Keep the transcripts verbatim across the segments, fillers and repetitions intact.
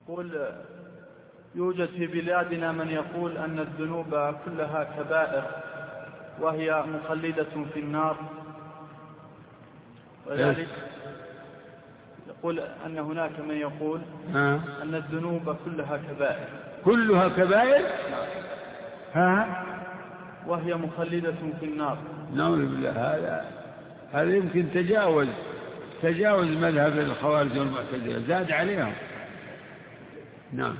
يقول يوجد في بلادنا من يقول أن الذنوب كلها كبائر وهي مخلدة في النار، وذلك يقول أن هناك من يقول ها؟ أن الذنوب كلها كبائر كلها كبائر ها؟ وهي مخلدة في النار. نعوذ بالله. هذا هذا يمكن تجاوز تجاوز مذهب الخوارج والمعتزلة، زاد عليهم. نعم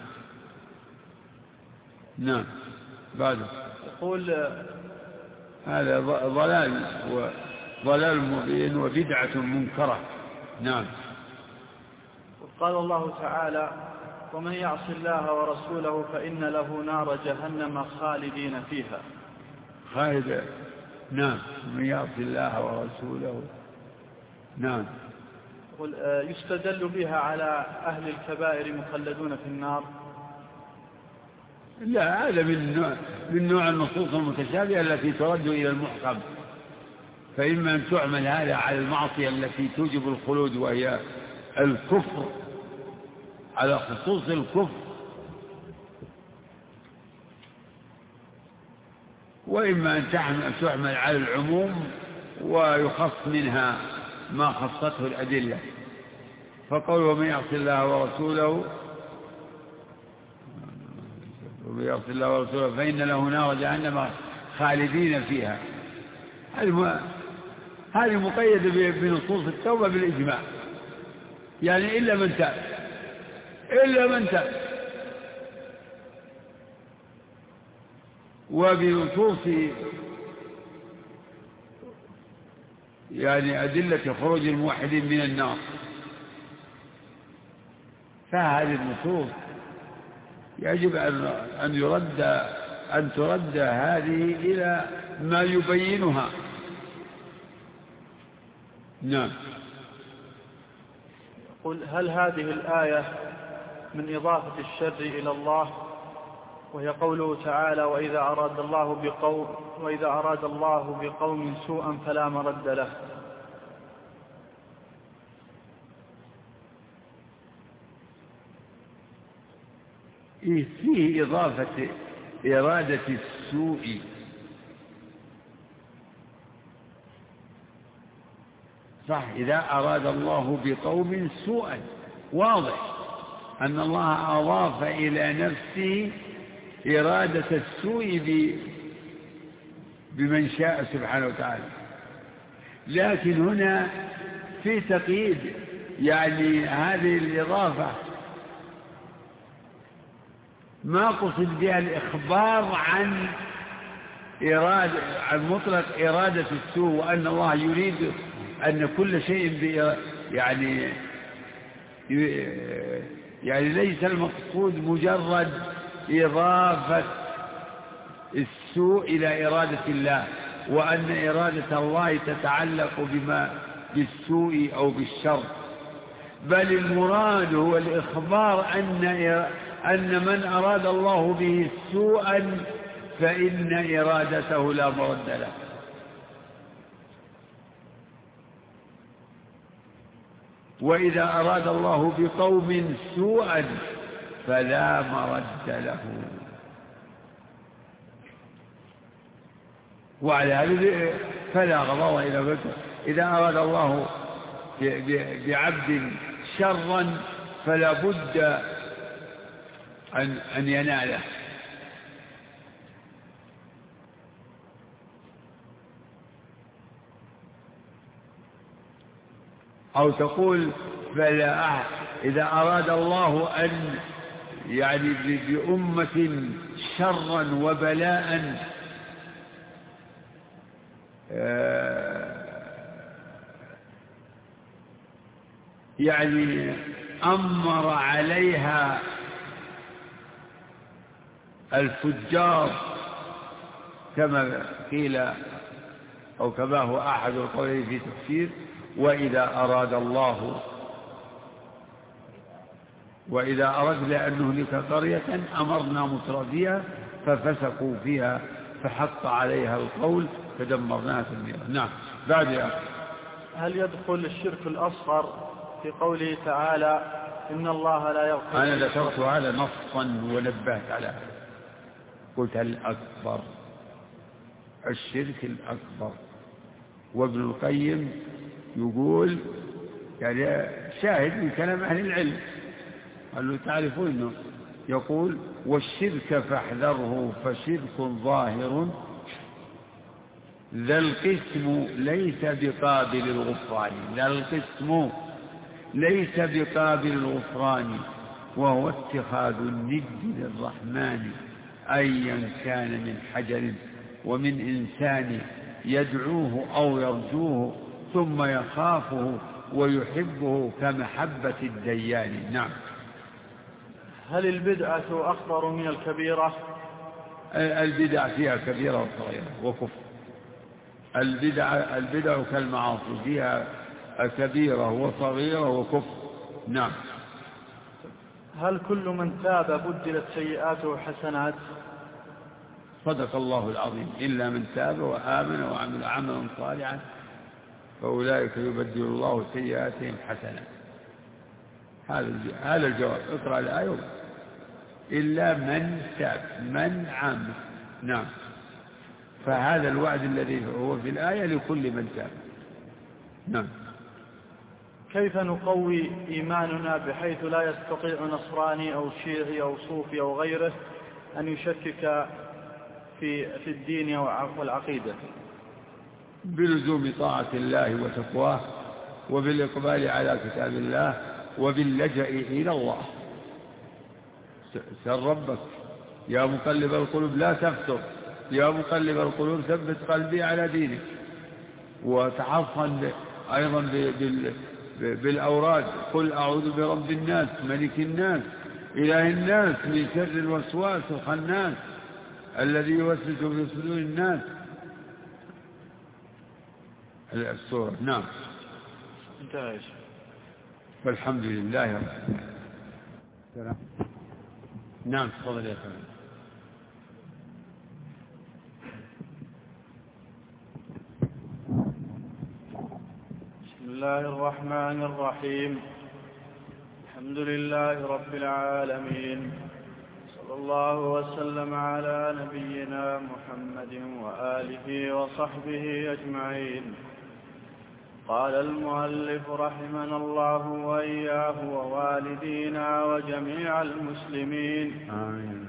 نعم. بعده يقول هذا ضلال وضلال مبين وبدعة منكرة. نعم. قال الله تعالى: ومن يعص الله ورسوله فإن له نار جهنم خالدين فيها. خالد. نعم. من يعص الله ورسوله. نعم. يستدل بها على أهل الكبائر مخلدون في النار. لا، هذا من نوع من نوع النصوص المتشابهة التي ترد إلى المحكم، فإما أن تعمل هذا على المعصية التي توجب الخلود وهي الكفر على خصوص الكفر، وإما أن تعمل على العموم ويخص منها ما خصته الأدلة. فقول ومن يعص الله ورسوله ومن يعص الله ورسوله فإن له نار جهنم خالدين فيها، هذه مقيدة بنصوص التوبة بالإجماع، يعني إلا من تاب إلا من تاب وبنصوص يعني أدلة خروج الموحدين من النار. فهذه النصوص يجب أن يرد أن ترد هذه إلى ما يبينها. نعم. قل هل هذه الآية من إضافة الشر إلى الله، وهي قوله تعالى: وإذا أراد الله بقوم وإذا أراد الله بقوم سوءا فلا مرد له؟ فيه إضافة إرادة السوء، صح. إذا أراد الله بقوم سوءا واضح أن الله أضاف إلى نفسه إرادة السوء بمن شاء سبحانه وتعالى، لكن هنا في تقييد، يعني هذه الإضافة ما قصد بها الإخبار عن إرادة عن مطلق إرادة السوء، وأن الله يريد أن كل شيء يعني يعني ليس المقصود مجرد إضافة السوء إلى إرادة الله، وأن إرادة الله تتعلق بما بالسوء أو بالشر، بل المراد هو الإخبار أن أن من أراد الله به سوءا فإن إرادته لا مرد له. وإذا أراد الله بقوم سوءا فلا مرد له. وعلى هذا فلا غضاض إلى بكر. إذا أراد الله بعبد شرا فلا بد أن أن يناله. أو تقول فلا إذا أراد الله أن يعني بأمة شرا وبلاء يعني أمر عليها الفجار كما قيل أو كما هو أحد القولين في تفسير: وإذا أراد الله وإذا أردنا أن نهلك قرية أمرنا مترفيها ففسقوا فيها فحق عليها القول فدمرناها تدميرا. نعم. بعد هل يدخل الشرك الأصغر في قوله تعالى: إن الله لا يغفر. أنا ذكرت هذا نصا ونبهت على هذا، قلت الأكبر الشرك الأكبر. وابن القيم يقول يعني شاهد من كلام أهل العلم، قالوا تعرفون إنه يقول والشرك فاحذره فشرك ظاهر ذا القسم ليس بقابل الغفران. ذا القسم ليس بقابل الغفران وهو اتخاذ الند للرحمن أيا كان من حجر ومن إنسان يدعوه أو يرجوه ثم يخافه ويحبه كمحبة الديان. نعم. هل البدعة أخطر من الكبيرة؟ البدع فيها كبيرة وصغيرة وكفر. البدع البدع كالمعاصي فيها كبيرة وصغيرة وكفر. نعم. هل كل من تاب بدلت سيئاته حسنات؟ صدق الله العظيم. إلا من تاب وآمن وعمل عملا صالحا فأولئك يبدل الله سيئاتهم حسنات. هذا هذا الجواب. اقرأ الآية. إلا من تاب من عمل. نعم. فهذا الوعد الذي هو في الآية لكل من تاب. نعم. كيف نقوي إيماننا بحيث لا يستطيع نصراني أو شيعي أو صوفي أو غيره أن يشكك في في الدين والعقيدة؟ بلزوم طاعة الله وتقواه وبالإقبال على كتاب الله وباللجأ إلى الله. سل ربك يا مقلب القلوب لا تفتر، يا مقلب القلوب ثبت قلبي على دينك. وتحصن أيضا بالأوراد قل أعوذ برب الناس ملك الناس إله الناس من شر الوسواس الخناس الذي يوسوس في صدور الناس. السورة. نعم. انتهى. والحمد لله رب العالمين. نعم. تفضل يا فندم. بسم الله الرحمن الرحيم. الحمد لله رب العالمين، صلى الله وسلم على نبينا محمد وآله وصحبه أجمعين. قال المؤلف رحمنا الله وإياه ووالدينا وجميع المسلمين. آمين.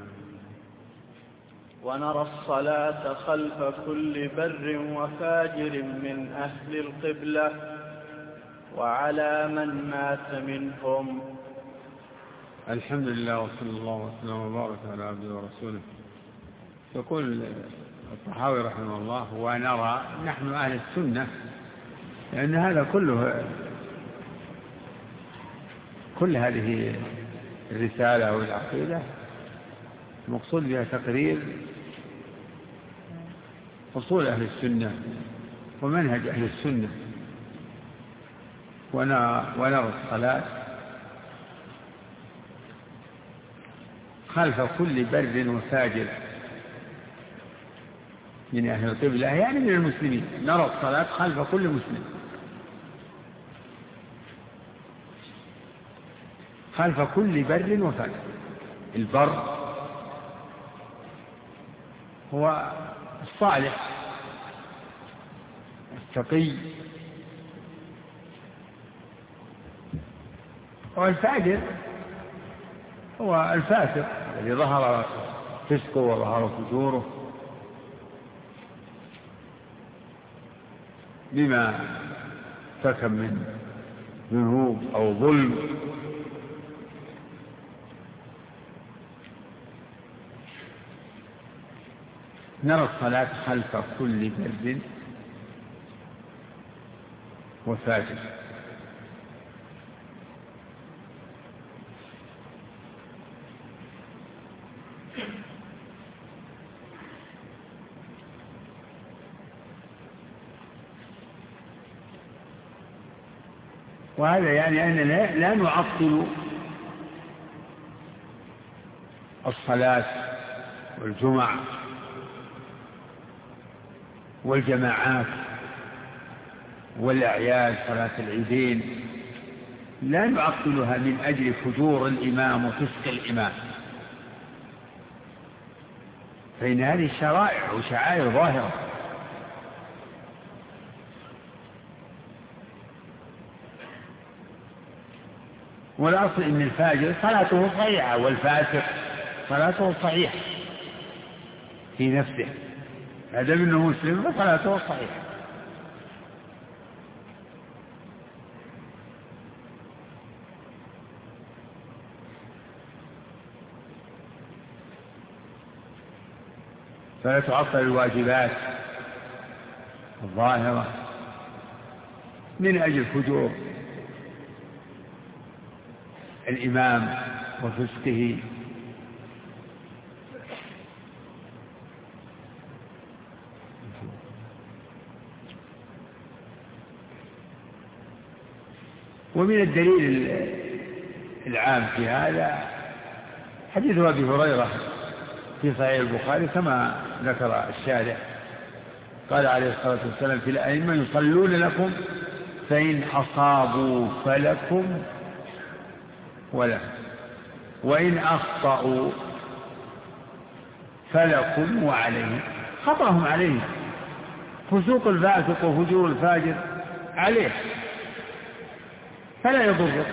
ونرى الصلاة خلف كل بر وفاجر من أهل القبلة وعلى من مات منهم. الحمد لله وصلى الله وسلم وبارك على عبده ورسوله. يقول الطحاوي رحمه الله ونرى نحن أهل السنة لأن هذا كله كل هذه الرسالة والعقيدة المقصود بها تقرير أصول أهل السنة ومنهج أهل السنة. ونرى الصلاة خلف كل بر وفاجر من أهل القبلة يعني من المسلمين. نرى الصلاة خلف كل مسلم، خلف كل بر وفاجر. البر هو الصالح التقي، والفاجر هو الفاسق الذي ظهر فسقه وظهر فجوره بما ارتكب من ذنوب أو ظلم. نرى الصلاة خلف كل بر وفاجر. وهذا يعني أننا لا نعطل الصلاة والجمع والجماعات والأعياد، صلاة العيدين لا نعطلها من أجل فجور الإمام وفسق الإمام، فإن هذه شرائع وشعائر ظاهرة. والأصل إن الفاجر صلاته صحيحة والفاسق صلاته صحيحة في نفسه، هذا منه مسلم فصلاته صحيحة. فلا تعطل الواجبات الظاهرة من أجل فجور الإمام وفسقه. ومن الدليل العام في هذا حديث أبي هريرة في صحيح البخاري كما ذكر الشارح، قال عليه الصلاة والسلام في الأئمة يصلون لكم فإن أصابوا فلكم ولهم وإن أخطأوا فلكم وعليهم. خطأهم عليه، فسوق الفاسق وفجور الفاجر عليه فلا يضرك.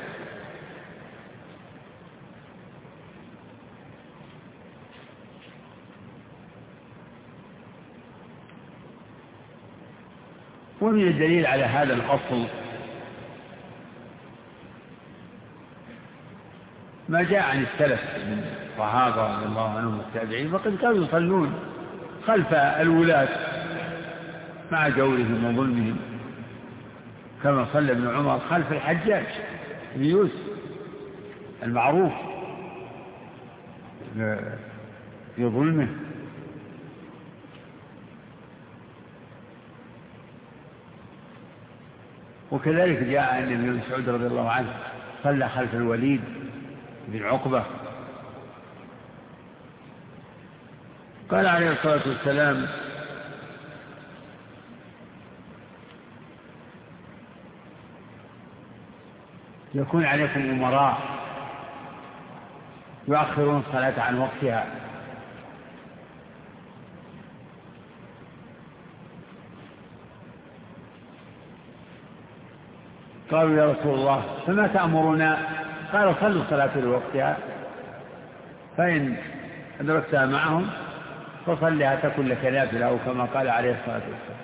ومن الدليل على هذا الأصل ما جاء عن السلف من الصحابة رضي الله عنهم والتابعين، وقد كانوا يصلون خلف الولاة مع جورهم وظلمهم، كما صلى ابن عمر خلف الحجاج بن يوسف المعروف في ظلمه. وكذلك جاء عن ابن مسعود رضي الله عنه صلى خلف الوليد بن عقبة. قال عليه الصلاة والسلام يكون عليكم أمراء يؤخرون الصلاة عن وقتها قالوا يا رسول الله فما تأمرنا؟ قال صلوا الصلاة لوقتها، فإن أدركتها معهم فصلها تكن لك نافلة، أو كما قال عليه الصلاة والسلام.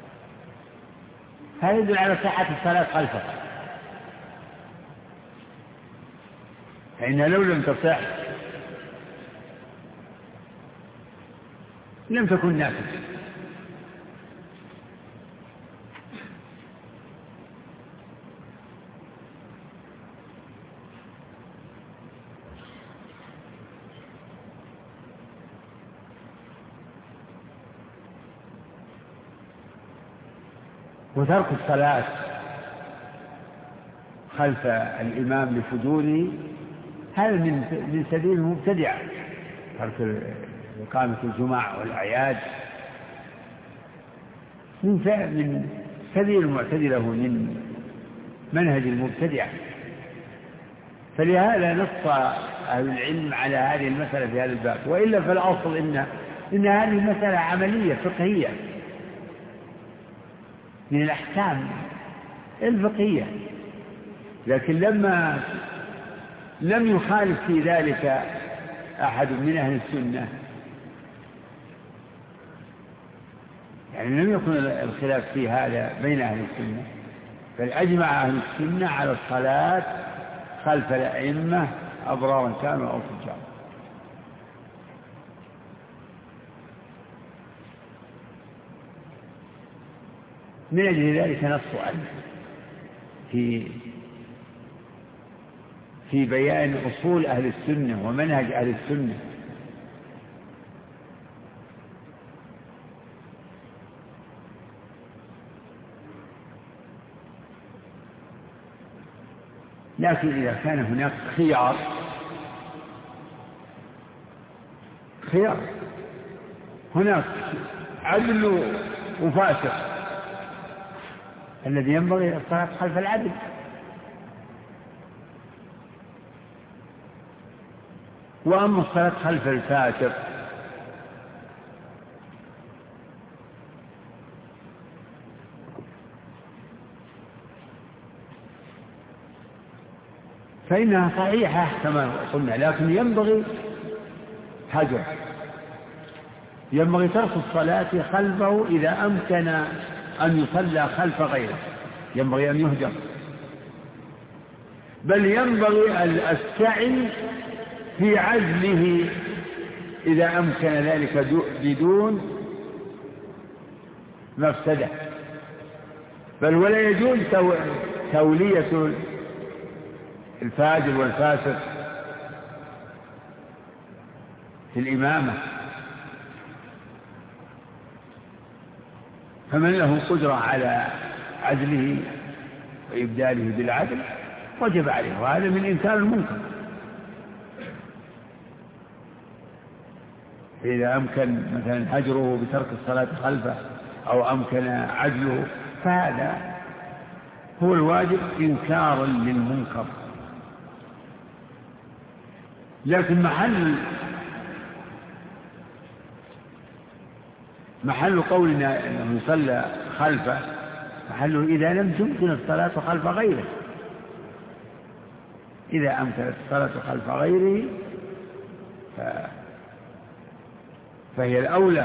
هذا يدل على صحة الصلاة خلفه، فإنها لو لم تصح لم تكن نافلة. وترك الصلاة خلف الإمام لفجوره هذا من من سبيل المبتدع، ترك إقامة الجمع والأعياد من من سبيل المعتدلة، من منهج المبتدع. فلهذا نص أهل العلم على هذه المسألة في هذا الباب، وإلا فالأصل إن إن هذه مسألة عملية فقهية من الأحكام الفقهية، لكن لما لم يخالف في ذلك أحد من أهل السنة، يعني لم يكن الخلاف في هذا بين أهل السنة، بل أجمع أهل السنة على الصلاة خلف الأئمة أبرارا كانوا أو فجارا. من أجل ذلك نص عنه في في بيان أصول أهل السنة ومنهج أهل السنة. لكن إذا كان هناك خيار خيار هناك عدل وفاسق، الذي ينبغي الصلاة خلف العدل، وأما الصلاة خلف الفاتر فإنها صحيحة كما قلنا، لكن ينبغي هجر، ينبغي ترك الصلاة خلفه إذا أمكن أن يصلى خلف غيره، ينبغي أن يهجر، بل ينبغي السعي في عزله إذا أمكن ذلك بدون مفسدة، بل ولا يجوز تولية الفاجر والفاسق في الإمامة. فمن له قدرة على عدله وإبداله بالعدل وجب عليه، وهذا من إنكار المنكر. إذا أمكن مثلا هجره بترك الصلاة خلفه أو أمكن عدله فهذا هو الواجب إنكارا للمنكر. لكن محل محل قولنا أنه يصلى خلفه محله إذا لم تمكن الصلاة خلف غيره، إذا أمكنت الصلاة خلف غيره ف... فهي الأولى.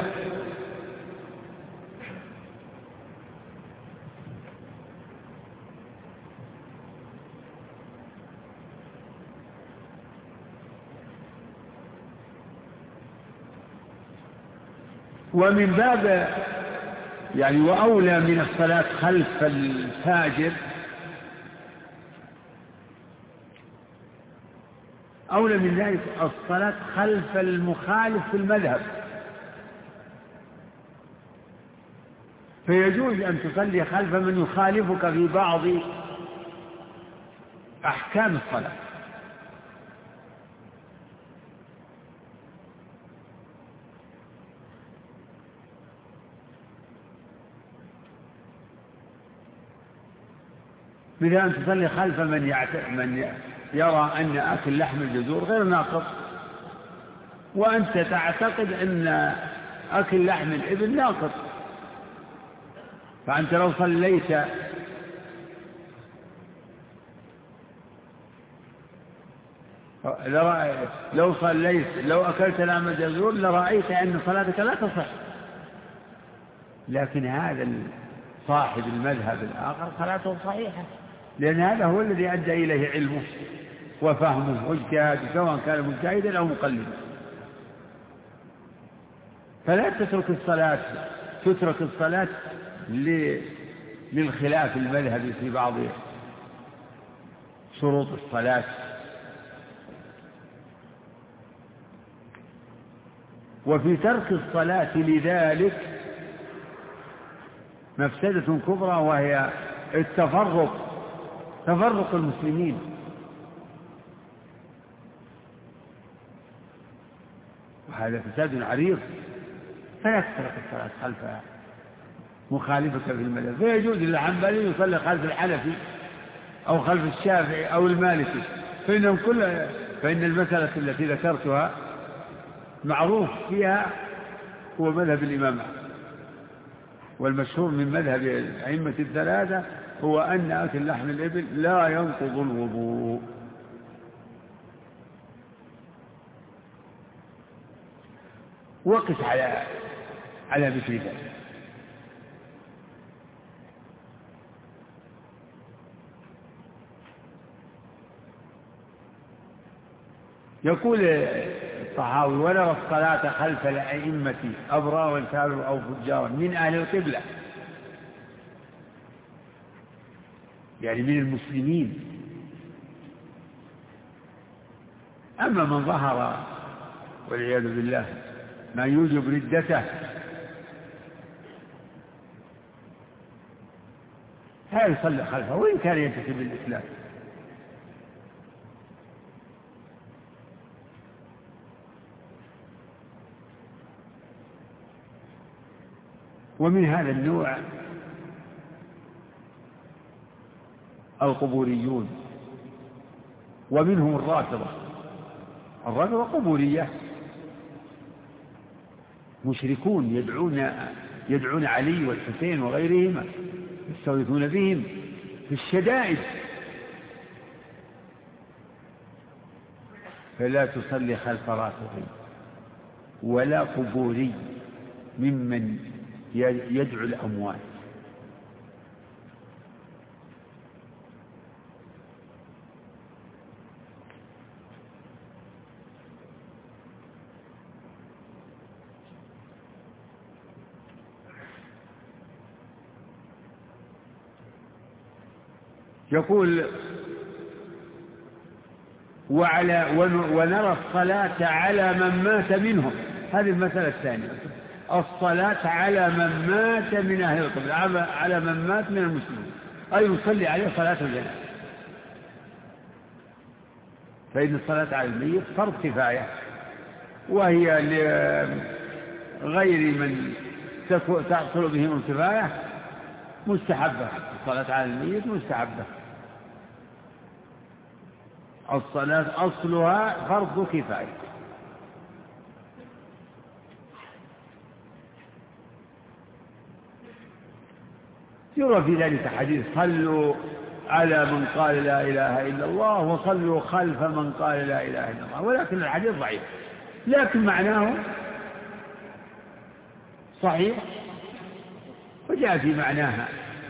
ومن باب يعني وأولى من الصلاة خلف الفاجر، أولى من ذلك الصلاة خلف المخالف في المذهب، فيجوز أن تصلي خلف من يخالفك في بعض أحكام الصلاة، مثل أن تصلي خلف من, يعت... من يرى أن أكل لحم الجزور غير ناقض، وأنت تعتقد أن أكل لحم الإبل ناقض، فأنت لو صليت لو صليت لو أكلت لحم الجزور لرأيت أن صلاتك لا تصح. لكن هذا صاحب المذهب الآخر صلاته صحيحة، لأن هذا هو الذي أدى إليه علمه وفهمه واجتهاده، سواء كان مجتهدا أو مقلدا. فلا تترك الصلاة تترك الصلاة للخلاف المذهبي في بعض شروط الصلاة. وفي ترك الصلاة لذلك مفسدة كبرى، وهي التفرق تفرق المسلمين، وهذا فساد عريض. فلا تترك الصلاة خلف مخالفك في المذهب، فيجوز للحنبلي يصلي خلف الحنفي أو خلف الشافعي أو المالكي، فإنهم كل فإن المسألة التي ذكرتها معروف فيها هو مذهب الإمام، والمشهور من مذهب الأئمة الثلاثة هو أن أكل لحم الإبل لا ينقض الوضوء. وقس على على مثل ذلك. يقول الطحاوي: ونرى الصلاة خلف الأئمة أبرارا كانوا أو فجارا من أهل القبلة، يعني من المسلمين. أما من ظهر والعياذ بالله ما يوجب ردته لا يصلي خلفه وإن كان ينتسب للإسلام. ومن هذا النوع القبوريون، ومنهم الرافضة الرافضة قبورية مشركون يدعون يدعون علي والحسين وغيرهما، يستغيثون بهم في الشدائد. فلا تصلي خلف رافضي ولا قبوري ممن يدعو الأموات. يقول وعلى ونرى الصلاة على من مات منهم. هذه المسألة الثانية، الصلاة على من مات من أهل القبلة، على من مات من المسلمين، أي نصلي عليه صلاة الجنازة. فإن الصلاة على الميت فرض كفاية، وهي لغير من تحصل بهم الكفاية مستحبة. الصلاة على الميت مستحبة. الصلاة أصلها فرض كفاية. يرى في ذلك حديث صلوا على من قال لا إله إلا الله وصلوا خلف من قال لا إله إلا الله، ولكن الحديث ضعيف، لكن معناه صحيح، وجاء في معناها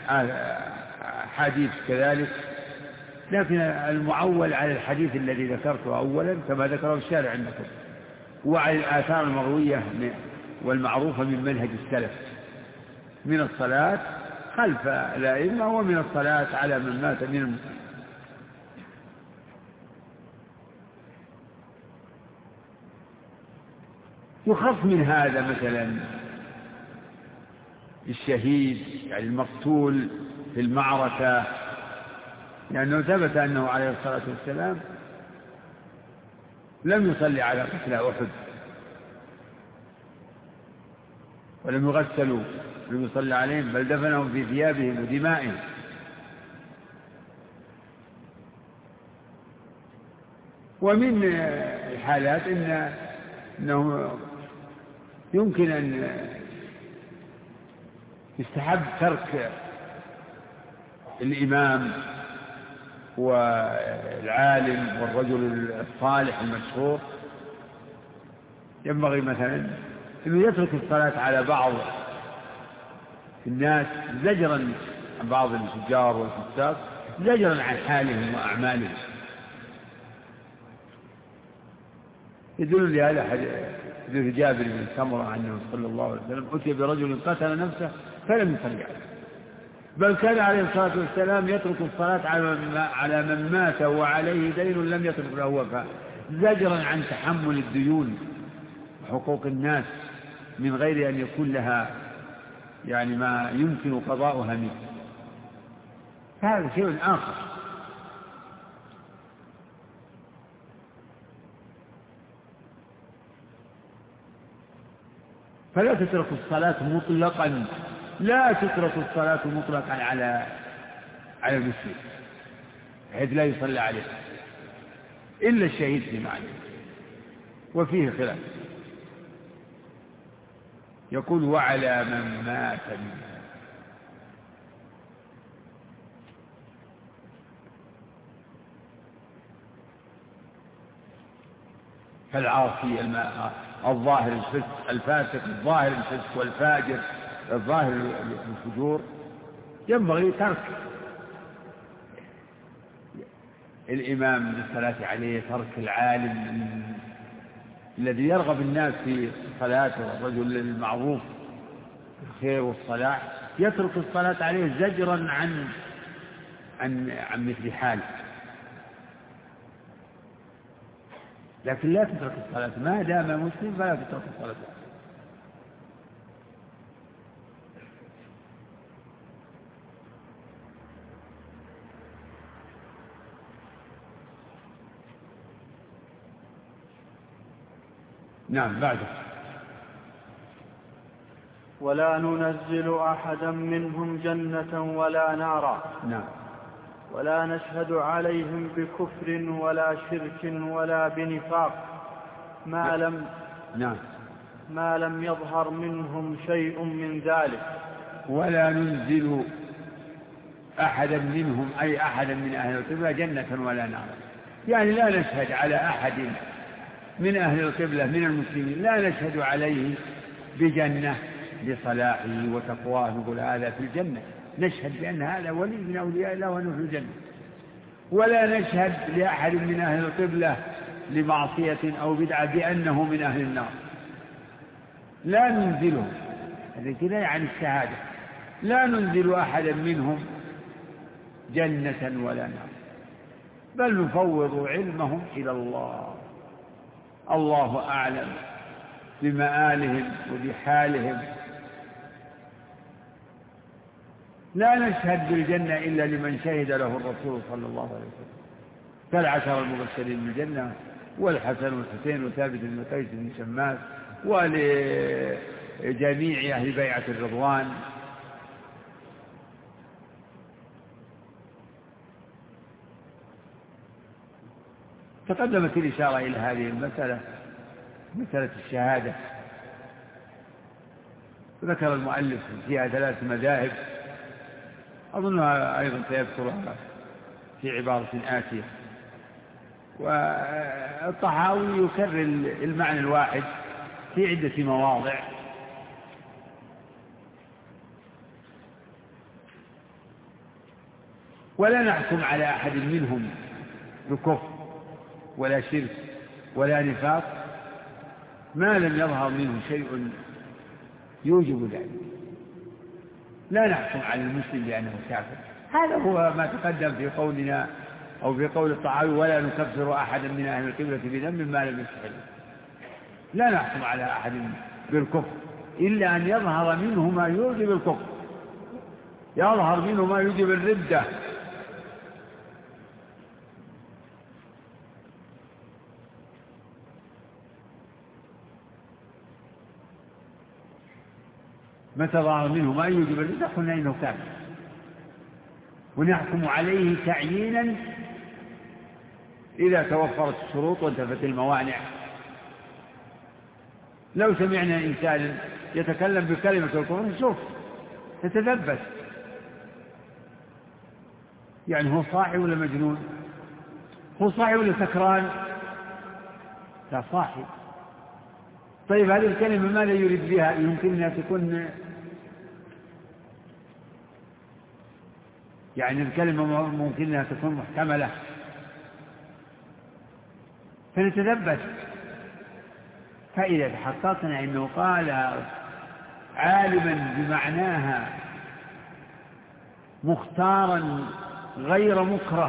حديث كذلك، لكن المعول على الحديث الذي ذكرته أولا كما ذكره الشارع عندكم، وعلى الآثار المروية والمعروفة من منهج السلف من الصلاة خلف الأئمة ومن الصلاة على من مات من المسلمين. يخص من هذا مثلا الشهيد، يعني المقتول في المعركة، لأنه ثبت أنه عليه الصلاة والسلام لم يصلي على قتلى أحد ولم يغسلوا، لم يصلي عليهم، بل دفنهم في ثيابهم ودمائهم. ومن الحالات إن أنه يمكن أن يستحب ترك الإمام والعالم والرجل الصالح المشهور، ينبغي مثلا أنه يترك الصلاة على بعض الناس زجرا عن بعض التجار والفساق، زجرا عن حالهم وأعمالهم. يدل لهذا حديث جابر بن سمرة عنه صلى الله عليه وسلم أتي برجل قتل نفسه فلم يصلي عليه، بل كان عليه الصلاة والسلام يترك الصلاة على من مات وعليه دين لم يترك له وفاء، زجرا عن تحمل الديون وحقوق الناس من غير أن يكون لها يعني ما يمكن قضاؤها منه. هذا شيء آخر. فلا تترك الصلاة مطلقا، لا تترك الصلاة مطلقا على على المسلم بحيث لا يصلى عليه إلا الشهيد في معنى، وفيه خلاف. يقول وعلى من مات منه. فالعاصي الظاهر الفسق الفاسق الظاهر الفسق والفاجر الظاهر الفجور ينبغي ترك الإمام للصلاة عليه، ترك العالم الذي يرغب الناس في صلاته، الرجل المعروف بالخير والصلاح، يترك الصلاة عليه زجرا عن عن عن مثل حاله. لكن لا تترك الصلاة ما دام مسلم، فلا تترك الصلاة. نعم بعده. ولا ننزل أحدا منهم جنة ولا نارا. نعم. ولا نشهد عليهم بكفر ولا شرك ولا بنفاق، ما لم نعم ما لم يظهر منهم شيء من ذلك. ولا ننزل أحدا منهم أي أحدا من أهل القبلة جنة ولا نارا، يعني لا نشهد على أحد من أهل القبلة من المسلمين، لا نشهد عليه بجنة بصلاحه وتقواه، نقول هذا في الجنة، نشهد بأن هذا ولي من أولياء الله وأنه في الجنة. ولا نشهد لأحد من أهل القبلة لمعصية أو بدعة بأنه من أهل النار، لا ننزلهم، هذا كده يعني الشهادة، لا ننزل أحدا منهم جنة ولا نار، بل نفوض علمهم إلى الله، الله أعلم بمآلهم وبحالهم. لا نشهد بالجنة إلا لمن شهد له الرسول صلى الله عليه وسلم، كالعشر المبشرين بالجنة والحسن والحسين وثابت بن قيس بن شماس ولجميع أهل بيعة الرضوان. تقدمت الإشارة إلى هذه المسألة، مسألة الشهادة، ذكر المؤلف فيها ثلاث مذاهب، أظنها أيضا سيذكرها في عبارة آتية. والطحاوي يكرر المعنى الواحد في عدة مواضع، ولا نحكم على أحد منهم بكفر ولا شرك ولا نفاق ما لم يظهر منه شيء يوجب ذلك، لا نحكم على المسلم بأنه كافر. هذا هو ما تقدم في قولنا أو في قول الطحاوي ولا نكفر أحدا من أهل القبلة بذنب ما لم يستحل. لا نحكم على أحد بالكفر إلا أن يظهر منه ما يوجب الكفر، يظهر منه ما يوجب الردة. متى ظهر منه ما يوجب الردة قلنا إنه كافر، ونحكم عليه تعيينا إذا توفرت الشروط وانتفت الموانع. لو سمعنا إنسان يتكلم بكلمة الكفر نشوف تتثبت، يعني هو صاحي ولا مجنون، هو صاحي ولا سكران، لا صاحي. طيب هذه الكلمة ماذا يريد بها؟ يمكن أن تكون يعني الكلمة ممكن أنها تكون محتملة، فنتثبت. فإذا تحققنا أنه قال عالما بمعناها مختارا غير مكره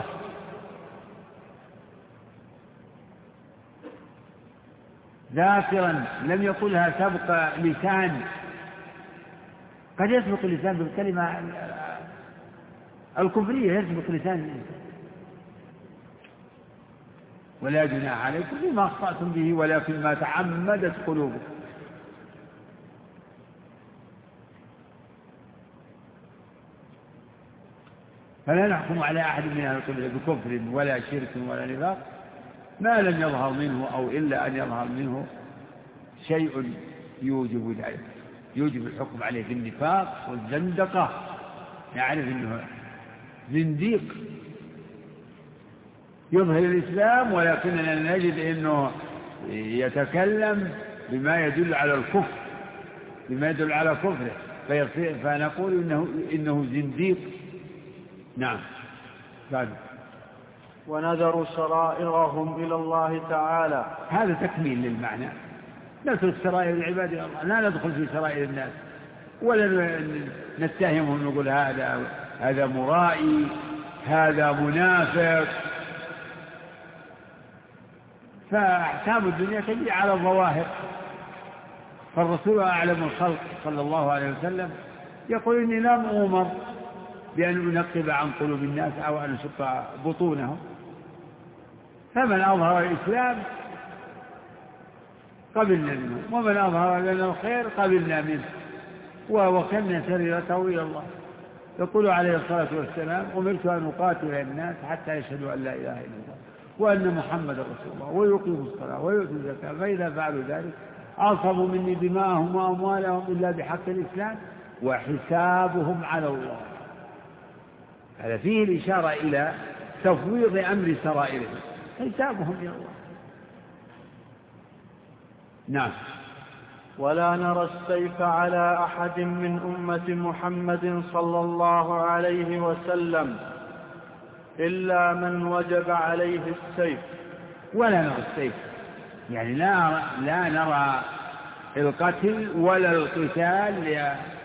ذاكرا لم يقلها سبق لسان، قد يسبق اللسان بالكلمة الكفرية، يسبق لسان، ولا جناح عليكم فيما أخطأتم به ولكن ما تعمدت قلوبكم. فلا نحكم على أحد من أهل القبلة بكفر ولا شرك ولا نفاق ما لم يظهر منه أو إلا أن يظهر منه شيء يوجب ذلك، يوجب الحكم عليه بالنفاق والزندقة، يعرف أنه زنديق يظهر الإسلام ولكننا نجد أنه يتكلم بما يدل على الكفر، بما يدل على كفره، فنقول إنه, إنه زنديق. نعم. بعد ونذر سرائرهم إلى الله تعالى، هذا تكميل للمعنى، نترك سرائر العباد إلى الله، لا ندخل في سرائر الناس ولا نتهمهم نقول هذا هذا مرائي هذا منافق. فأحكام الدنيا تجري على الظواهر، فالرسول أعلم الخلق صلى الله عليه وسلم يقول إني لم أؤمر بأن أنقب عن قلوب الناس أو أن أشق بطونهم، فمن أظهر الإسلام قبلنا منه ومن أظهر لنا الخير قبلنا منه ووكلنا سريرته إلى الله. يقول عليه الصلاة والسلام أمرت أن أقاتل الناس حتى يشهدوا أن لا إله إلا الله وأن محمد رسول الله ويقيموا الصلاة ويؤتوا الزكاة فإذا فعلوا ذلك عصموا مني دماءهم وأموالهم إلا بحق الإسلام وحسابهم على الله. هذا فيه الإشارة إلى تفويض أمر سرائرهم، حسابهم إلى الله. نعم. ولا نرى السيف على أحد من أمة محمد صلى الله عليه وسلم إلا من وجب عليه السيف. ولا نرى السيف يعني لا, لا نرى القتل ولا القتال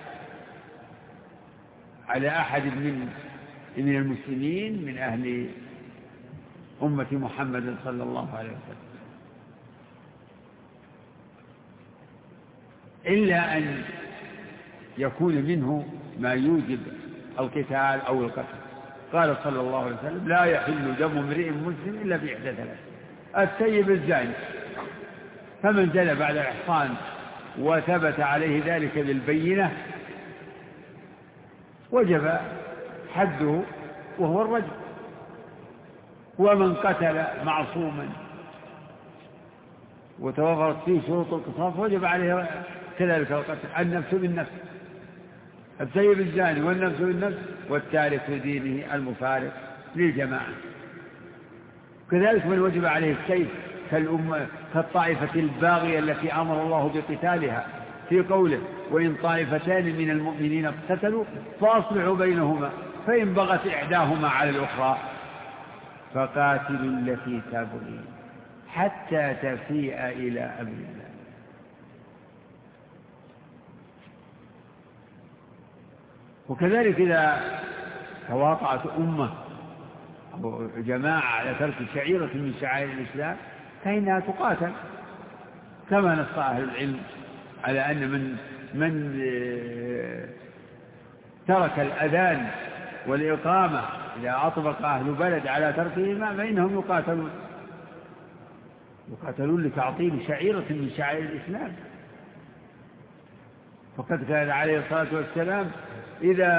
على أحد من من المسلمين من أهل أمة محمد صلى الله عليه وسلم إلا أن يكون منه ما يوجب القتال أو القتل. قال صلى الله عليه وسلم لا يحل دم امرئ مسلم إلا بإحدى ثلاث: السيب الزاني، فمن زنى بعد الإحصان وثبت عليه ذلك بالبينة وجب حده وهو الرجم. ومن قتل معصوما وتوفرت فيه شروط القصاص وجب عليه كذلك القتل: النفس بالنفس، السيب الزاني والنفس بالنفس والتارك لدينه المفارق للجماعة. كذلك من وجب عليه السيف كالأمة كالطائفة الباغية التي أمر الله بقتالها في قوله: وإن طائفتان من المؤمنين اقتتلوا فأصلحوا بينهما فإن بغت إحداهما على الأخرى فقاتلوا التي تبغي حتى تفيء إلى أمر الله. وكذلك إذا تواطأت أمة أو جماعة على ترك شعيرة من شعائر الإسلام فإنها تقاتل، كما نص أهل العلم على أن من من ترك الأذان والإقامة إذا أطبق أهل بلد على تركهما فإنهم يقاتلون يقاتلون لتعطيل شعيرة من شعائر الإسلام. فقد كان عليه الصلاة والسلام إذا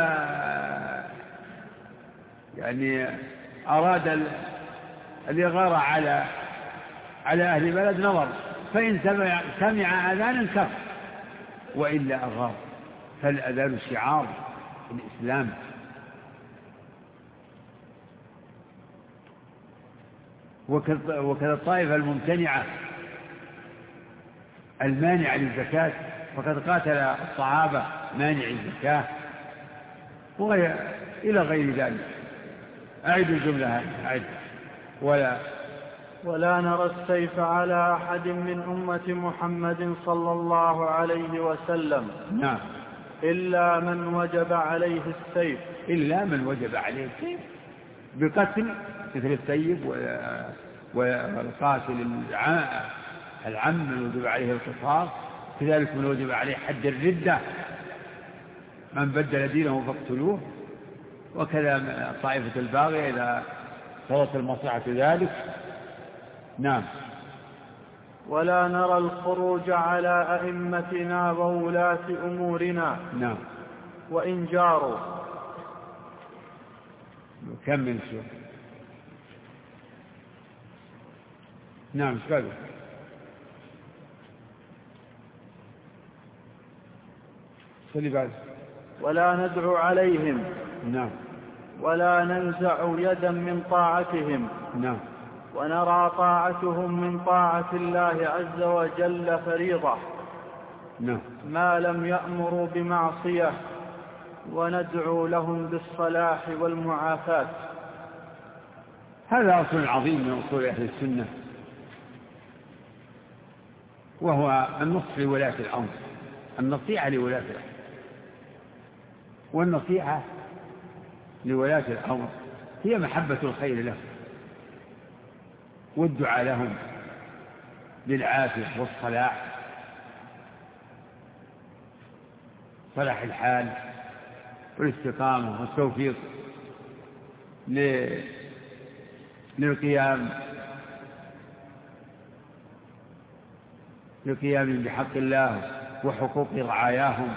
يعني أراد الإغارة على على أهل بلد نظر، فإن سمع, سمع أذانا كف وإلا أغار. فالأذان شعار الإسلام. وكذا الطائفة الممتنعة المانعة للزكاة فقد قاتل الصحابة مانع الزكاة وإلى غير ذلك. أعد الجملة هذه أعد. ولا ولا نرى السيف على أحد من أمة محمد صلى الله عليه وسلم نعم إلا من وجب عليه السيف إلا من وجب عليه السيف بقتل مثل السيف والقاتل العم من وجب عليه القصاص. كذلك من وجب عليه حد الردة من بدل دينه فاقتلوه. وكذا طائفة الباغية إذا صارت المصلحة ذلك. نعم. ولا نرى الخروج على أئمتنا وولاة أمورنا نعم وإن جاروا. نكمل شوف. نعم شكرا. سلي بعد. ولا ندعو عليهم نعم ولا ننزع يدا من طاعتهم نعم ونرى طاعتهم من طاعة الله عز وجل فريضة نعم ما لم يأمروا بمعصية وندعو لهم بالصلاح والمعافاة. هذا أصل عظيم من أصول أهل السنة، وهو النصح لولاة الأمر، النصيحة لولاة الأمر. والنصيحة لولاة الأمر هي محبة الخير لهم والدعاء لهم بالعافية والصلاح، صلاح الحال والاستقامة والتوفيق للقيام للقيام بحق الله وحقوق رعاياهم.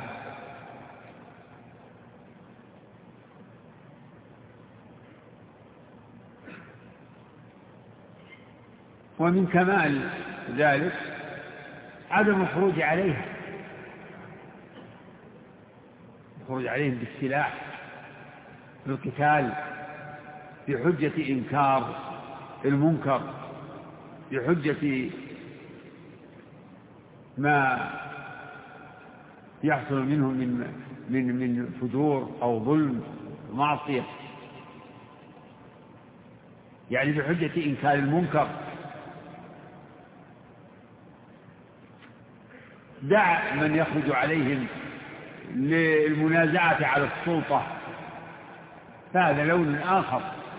ومن كمال ذلك عدم الخروج عليها، الخروج عليهم بالسلاح بالقتال بحجة إنكار المنكر، بحجة ما يحصل منهم من من من فجور أو ظلم معصية، يعني بحجة إنكار المنكر. دع من يخرج عليهم للمنازعة على السلطة، فهذا لون آخر،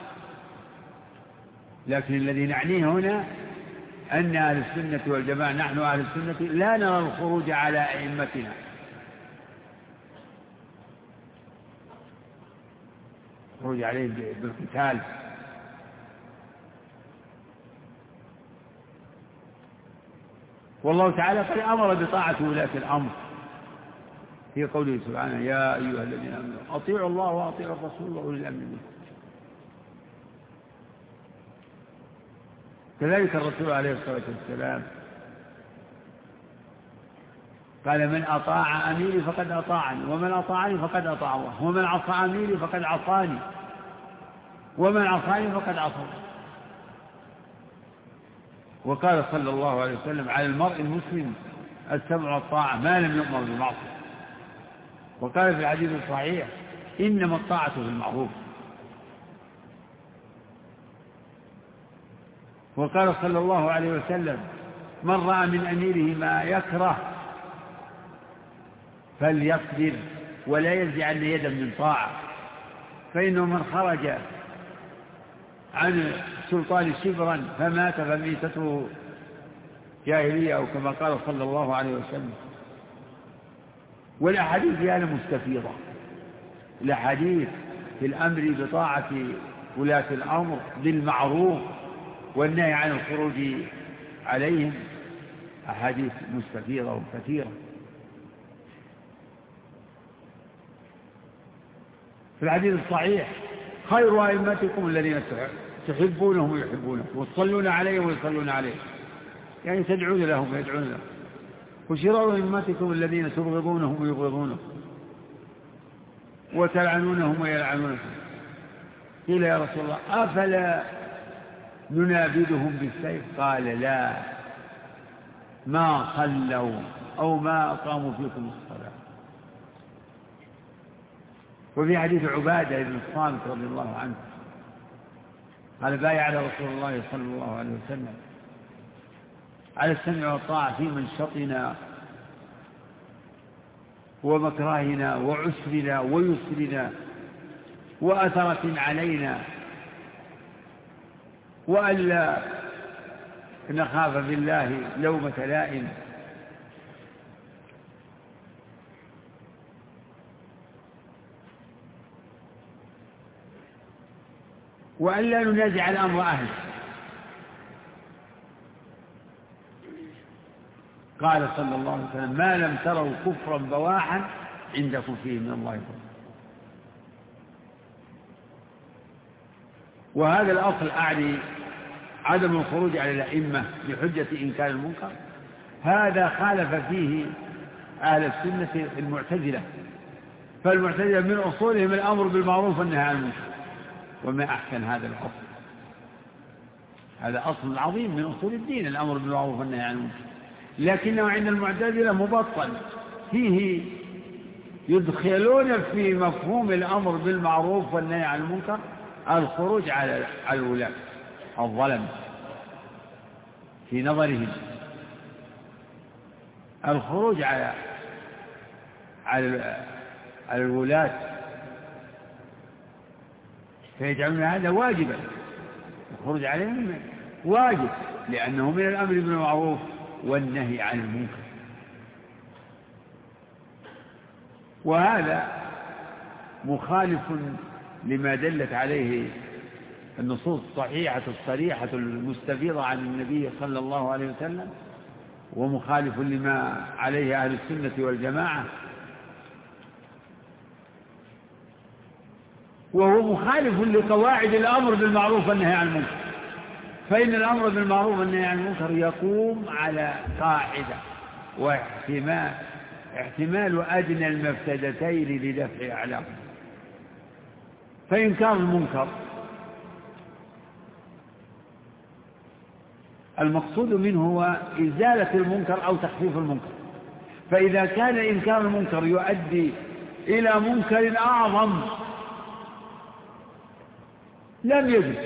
لكن الذي نعنيه هنا أن أهل السنة والجماعة، نحن أهل السنة لا نرى الخروج على أئمتنا، الخروج عليهم بالقتال. والله تعالى قد أمر بطاعة ولاة الأمر في قوله سبحانه: يا أيها الذين آمنوا أطيعوا الله وأطيعوا الرسول وأولي الأمر منكم. كذلك الرسول عليه الصلاة والسلام قال: من أطاع أميري فقد أطاعني، ومن أطاعني فقد أطاع الله، ومن عصى أميري فقد عصاني، ومن عصاني فقد عصاني. وقال صلى الله عليه وسلم: على المرء المسلم السمع والطاعة ما لم يؤمر بالمعصية. وقال في الحديث الصحيح: إنما الطاعة بالمعروف. وقال صلى الله عليه وسلم: من رأى من أميره ما يكره فليصبر ولا ينزعن يدا من طاعة، فإنه من خرج عن سلطان شبرا فمات فميتته جاهلية، أو كما قال صلى الله عليه وسلم. والأحاديث هذه مستفيضة، الأحاديث في الأمر بطاعة ولاة الأمر بالمعروف والنهي عن الخروج عليهم أحاديث مستفيضة وكثيرة. في الحديث الصحيح: خير أئمتكم الذين تحبونهم ويحبونهم وتصلون عليهم ويصلون عليهم، يعني تدعون لهم ويدعون لهم. وشرار أئمتكم الذين تبغضونهم ويبغضونهم وتلعنونهم ويلعنونكم. قيل: يا رسول الله أفلا ننابذهم بالسيف؟ قال: لا، ما صلوا أو ما أقاموا فيكم الصلاة. وفي حديث عبادة بن الصامت رضي الله عنه قال: بايع رسول الله صلى الله عليه وسلم على السمع والطاعة في منشطنا ومكرهنا وعسرنا ويسرنا وأثرة علينا، وألا نخاف بالله لومة لائم. وألا ننازع الأمر أهله. قال صلى الله عليه وسلم: ما لم تروا كفرا بواحا عندكم فيه من الله فضل. وهذا الأصل أعني عدم الخروج على الأئمة بحجة إنكار المنكر، هذا خالف فيه أهل السنة المعتزلة، فالمعتزلة من أصولهم الأمر بالمعروف والنهي عن المنكر، وما أحسن هذا الأصل. هذا أصل عظيم من أصول الدين، الأمر بالمعروف والنهي عن المنكر، لكنه عند المعتزلة مبطل فيه، يدخلون في مفهوم الأمر بالمعروف والنهي عن المنكر الخروج على الولاة الظلم، في نظرهم الخروج على على الولاة، فيجعلون هذا واجبا، الخروج عليهم واجب، لأنه من الأمر بالمعروف والنهي عن المنكر. وهذا مخالف لما دلت عليه النصوص الصحيحة الصريحة المستفيضة عن النبي صلى الله عليه وسلم، ومخالف لما عليه أهل السنة والجماعة، وهو مخالف لقواعد الأمر بالمعروف والنهي عن المنكر. فإن الأمر بالمعروف والنهي عن المنكر يقوم على قاعدة واحتمال احتمال أدنى المفسدتين لدفع أعلاهما. فإنكار المنكر المقصود منه هو إزالة المنكر أو تخفيف المنكر، فإذا كان إنكار المنكر يؤدي إلى منكر أعظم لم يجد،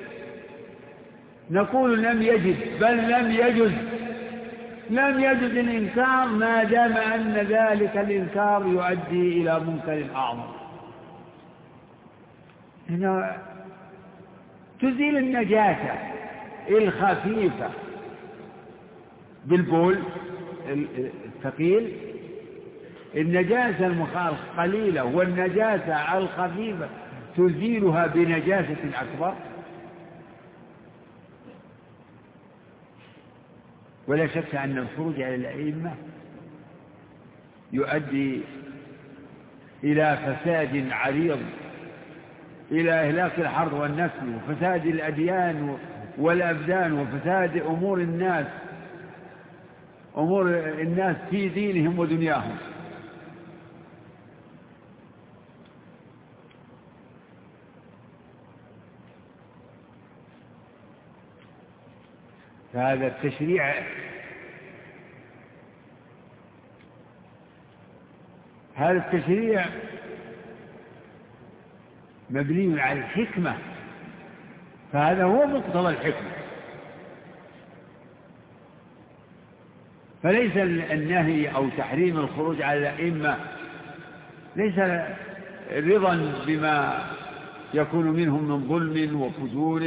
نقول لم يجد بل لم يجد لم يجد الإنكار ما دام أن ذلك الإنكار يؤدي إلى منكر أعظم. هنا تزيل النجاسة الخفيفة بالبول الثقيل، النجاسة القليلة والنجاسة الخفيفة تزيلها بنجاسة أكبر. ولا شك أن الخروج على الأئمة يؤدي إلى فساد عريض، إلى إهلاك الحرث والنسل وفساد الأديان والأبدان وفساد أمور الناس أمور الناس في دينهم ودنياهم. فهذا التشريع هذا التشريع مبني على الحكمة، فهذا هو مقتضى الحكمة. فليس النهي أو تحريم الخروج على الأئمة ليس رضا بما يكون منهم من ظلم وفجور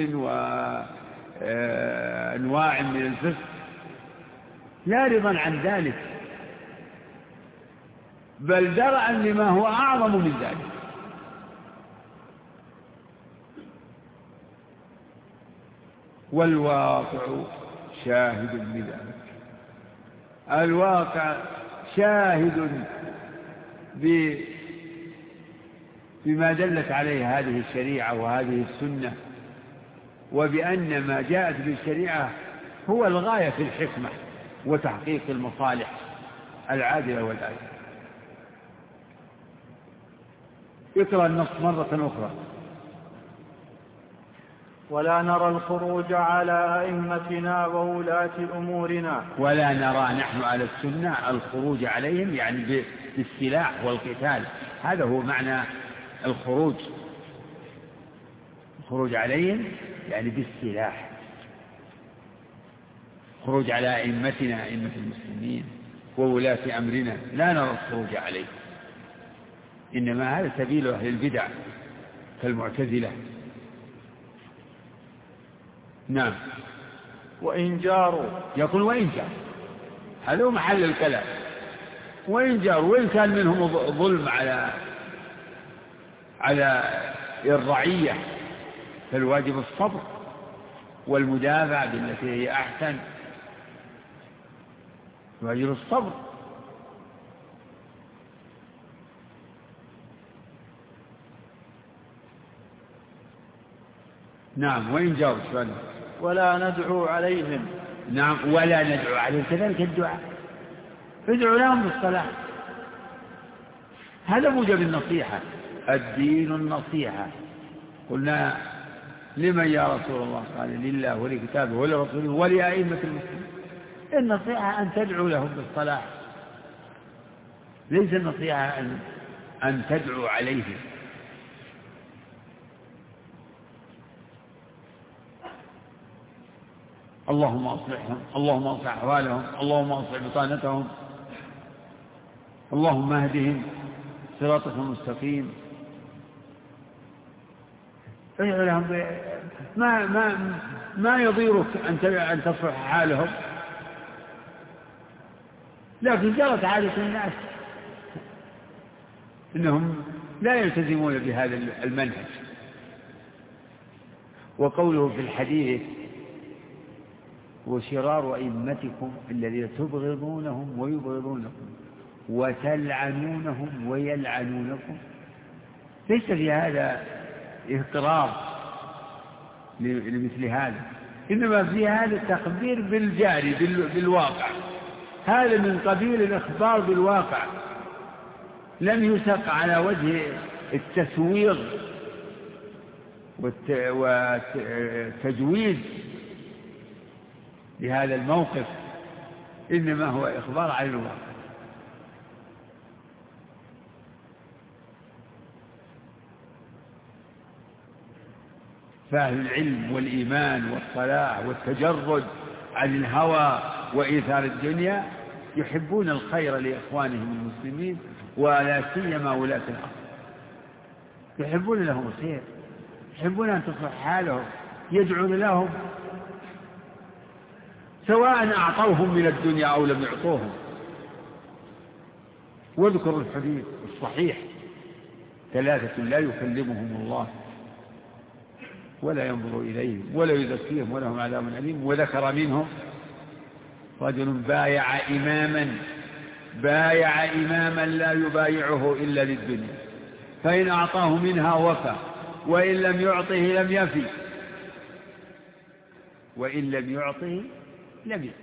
وأنواع من الفسق، لا رضا عن ذلك، بل درعا لما هو أعظم من ذلك. والواقع شاهد بذلك، الواقع شاهد بما دلت عليه هذه الشريعة وهذه السنة، وبأن ما جاءت بالشريعة هو الغاية في الحكمة وتحقيق المصالح العادلة والآجلة. اقرأ النص مرة أخرى. ولا نرى الخروج على أئمتنا وولاة أمورنا. ولا نرى نحن على السنة الخروج عليهم يعني بالسلاح والقتال، هذا هو معنى الخروج. الخروج عليهم يعني بالسلاح، خروج على أئمتنا أئمة المسلمين وولاة أمرنا، لا نرى الخروج عليهم، إنما هذا سبيل أهل البدع كالمعتزلة. نعم. وإن جاروا، يقول وإن جاروا، هذا هو محل الكلام. وإن جاروا، وإن كان منهم ظلم على على الرعية فالواجب الصبر والمدافع بالتي هي أحسن، الواجب الصبر. نعم. وإن جاروا سؤال. ولا ندعو عليهم. نعم. ولا ندعو عليهم، كذلك الدعاء، ادعوا لهم بالصلاة، هذا موجب النصيحة. الدين النصيحة. قلنا لمن يا رسول الله؟ قال لله ولكتابه ولرسوله ولأئمة المسلمين. النصيحة أن تدعو لهم بالصلاة، ليس النصيحة أن, أن تدعو عليهم. اللهم أصلحهم، اللهم أصلح أحوالهم، اللهم أصلح بطانتهم، اللهم اهدهم صراطك المستقيم. ما ما ما يضيرك أن أن تصلح حالهم، لكن جرت عادة الناس إنهم لا يلتزمون بهذا المنهج. وقوله في الحديث وشرار أئمتكم الذين تبغضونهم ويبغضونكم وتلعنونهم ويلعنونكم، ليس في هذا اضطرار لمثل هذا، إنما في هذا التخبير بالجاري بالواقع، هذا من قبيل الإخبار بالواقع، لم يسق على وجه التسويغ والتجويز لهذا الموقف، إنما هو إخبار عن الواقع. فأهل العلم والإيمان والصلاح والتجرد عن الهوى وإيثار الدنيا يحبون الخير لإخوانهم المسلمين، ولا سيما ولاة الأمر، يحبون لهم الخير، يحبون أن تصلح حالهم، يدعون لهم سواء أعطوهم من الدنيا أو لم يعطوهم. واذكروا الحديث الصحيح: ثلاثة لا يكلمهم الله ولا ينظر إليهم ولا يزكيهم ولهم عذاب أليم. وذكر منهم رجل بايع إماما بايع إماما لا يبايعه إلا للدنيا، فإن أعطاه منها وفى، وإن لم يعطه لم يفي وإن لم يعطه لم يفي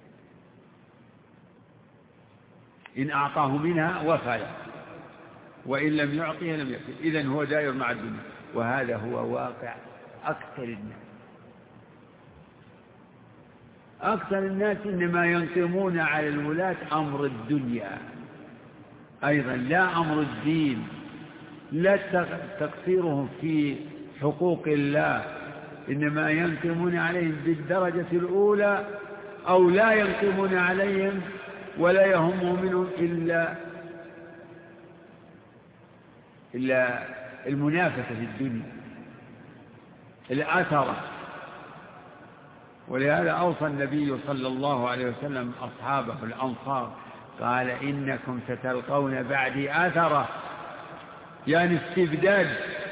إن أعطاه منها وفى وإن لم يعطه لم يفي. إذن هو دائر مع الدنيا، وهذا هو واقع أكثر الناس. أكثر الناس إنما ينقمون على الولاة أمر الدنيا أيضا، لا أمر الدين، لا تقصيرهم في حقوق الله، إنما ينقمون عليهم بالدرجة الأولى، أو لا ينقمون عليهم ولا يهم منهم إلا إلا المنافسة في الدنيا، الأثر. ولهذا أوصى النبي صلى الله عليه وسلم أصحابه الأنصار، قال: إنكم ستلقون بعدي أثرة، يعني استبداد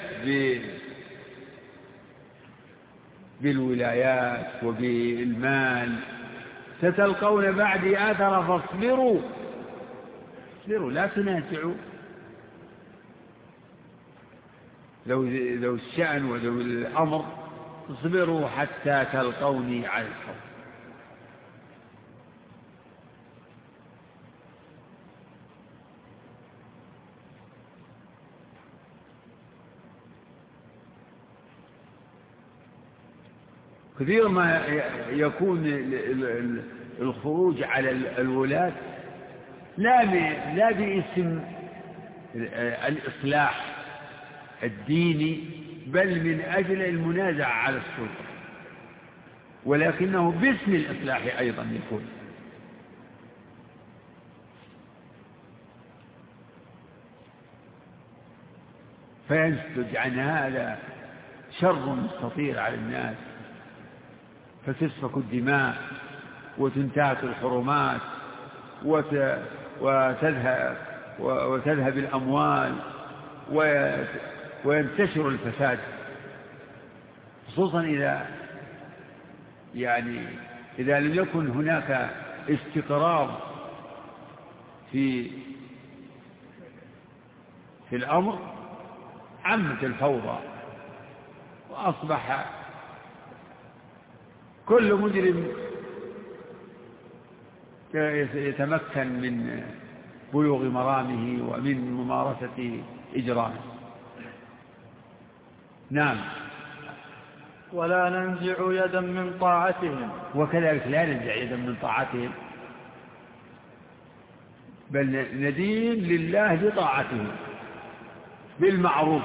بالولايات وبالمال، ستلقون بعدي أثرة فاصبروا، اصبروا لا تنازعوا. لو لو الشأن ولو الأمر، اصبروا حتى تلقوني على الحوض. كثير ما يكون الخروج على الولاة لا لا باسم الإصلاح الديني، بل من أجل المنازعة على السلطة، ولكنه باسم الإصلاح أيضا يكون. فينتج عن هذا شر مستطير على الناس، فتسفك الدماء وتنتهك الحرمات وتذهب وتذهب الأموال وينتشر الفساد، خصوصا إذا يعني إذا لم يكن هناك استقرار في في الأمر، عمت الفوضى، وأصبح كل مجرم يتمكن من بلوغ مرامه ومن ممارسة إجرامه. نعم. ولا ننزع يدا من طاعتهم، وكذلك لا ننزع يدا من طاعتهم، بل ندين لله بطاعته بالمعروف.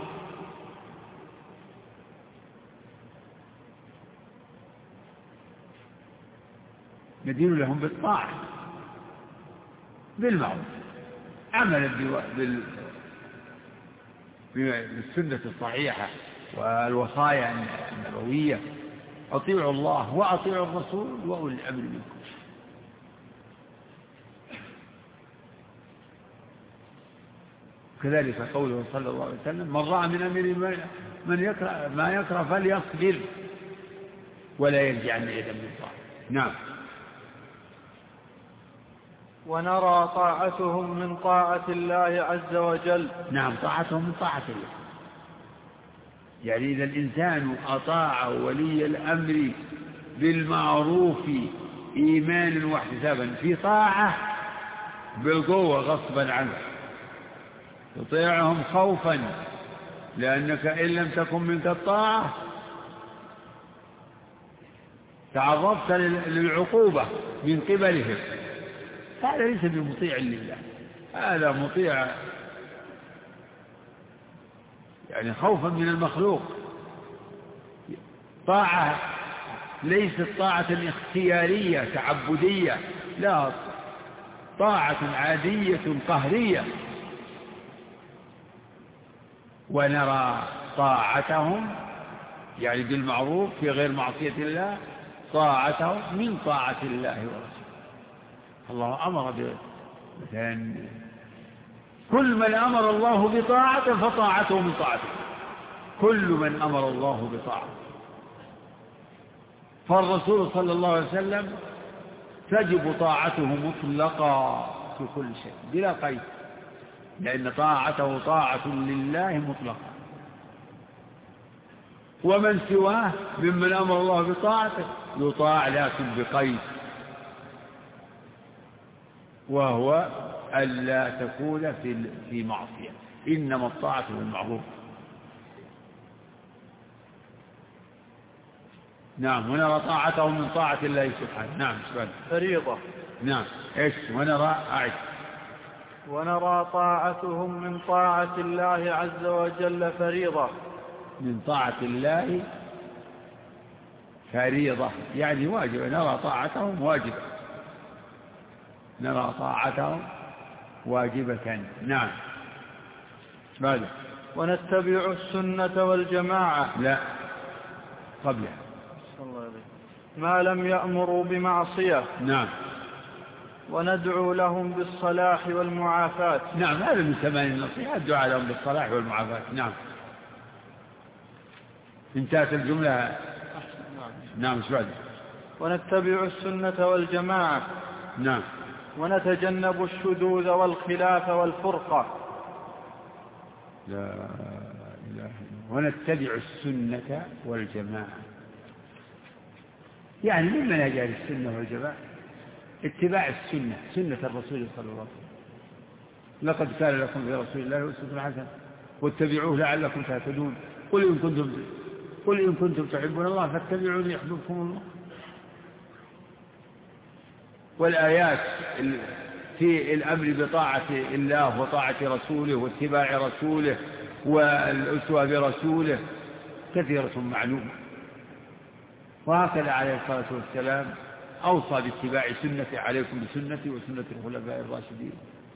ندين لهم بالطاعة بالمعروف، عملا بالسنة الصحيحة والوصايا النبوية: أطيعوا الله وأطيعوا الرسول وأولي الأمر منكم. كذلك قوله صلى الله عليه وسلم: من رأى من أمير من يكره ما يكره فليصبر ولا يرجعن يدا من طاعة. نعم. ونرى طاعتهم من طاعة الله عز وجل. نعم، طاعتهم من طاعة الله، يعني إذا الإنسان أطاع ولي الأمر بالمعروف إيمانا واحتسابا في طاعة بالقوة غصبا عنه، تطيعهم خوفا لأنك إن لم تكن منك الطاعة تعرضت للعقوبة من قبلهم، هذا ليس بمطيع لله، هذا مطيع يعني خوفا من المخلوق. طاعة ليست طاعة اختيارية تعبدية، لا، طاعة عادية قهرية. ونرى طاعتهم يعني بالمعروف في غير معصية الله طاعتهم من طاعة الله ورسوله. الله أمر مثلا كل من أمر الله بطاعته فطاعته من طاعته، كل من أمر الله بطاعته. فالرسول صلى الله عليه وسلم تجب طاعته مطلقا في كل شيء بلا قيد، لأن طاعته طاعة لله مطلقا. ومن سواه ممن أمر الله بطاعته يطاع لكن بقيد، وهو ألا تكون في في معصية، إنما الطاعة بالمعروف. نعم. ونرى طاعته من طاعة الله سبحانه. نعم سبحانه فريضة. نعم إيش ونرى أعد ونرى طاعتهم من طاعة الله عز وجل فريضة، من طاعة الله فريضة يعني واجبة، نرى طاعتهم واجبة، نرى طاعتهم واجبة. نعم. ماذا؟ ونتبع السنة والجماعة. لا قبلها ما لم يأمروا بمعصية. نعم. وندعو لهم بالصلاح والمعافاة. نعم هذا من ثمان النصيحة، الدعاء لهم بالصلاح والمعافاة. نعم. انتهت الجملة. نعم سؤال. ونتبع السنة والجماعة. نعم. ونتجنب الشذوذ والخلاف والفرقة. لا إله إلا ونتبع السنة والجماعة، يعني من منهج أهل السنة والجماعة اتباع السنة، سنة الرسول صلى الله عليه وسلم. لقد كان لكم في رسول الله أسوة حسنة واتبعوه لعلكم تهتدون. قل إن كنتم قل إن كنتم تحبون الله فاتبعوني يحببكم الله. والآيات في الأمر بطاعة الله وطاعة رسوله واتباع رسوله والأسوة برسوله كثيرة معلومة. وهكذا عليه الصلاة والسلام أوصى باتباع سنة عليكم بسنتي وسنة الخلفاء الراشدين.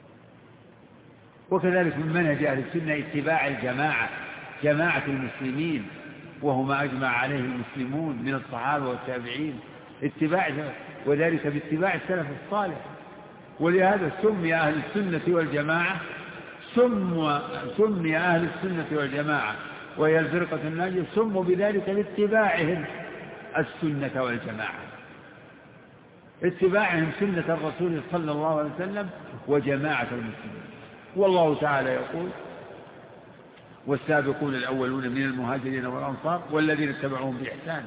وكذلك من منهج أهل السنة اتباع الجماعة، جماعة المسلمين وهو ما أجمع عليه المسلمون من الصحابة والتابعين، اتباع وذلك باتباع السلف الصالح. ولهذا سمي أهل السنة والجماعة سموا سمي أهل السنة والجماعة وهي الفرقة الناجية سموا بذلك لاتباعهم السنة والجماعة، اتباعهم سنة الرسول صلى الله عليه وسلم وجماعة المسلمين. والله تعالى يقول والسابقون الأولون من المهاجرين والأنصار والذين اتبعوهم بإحسان،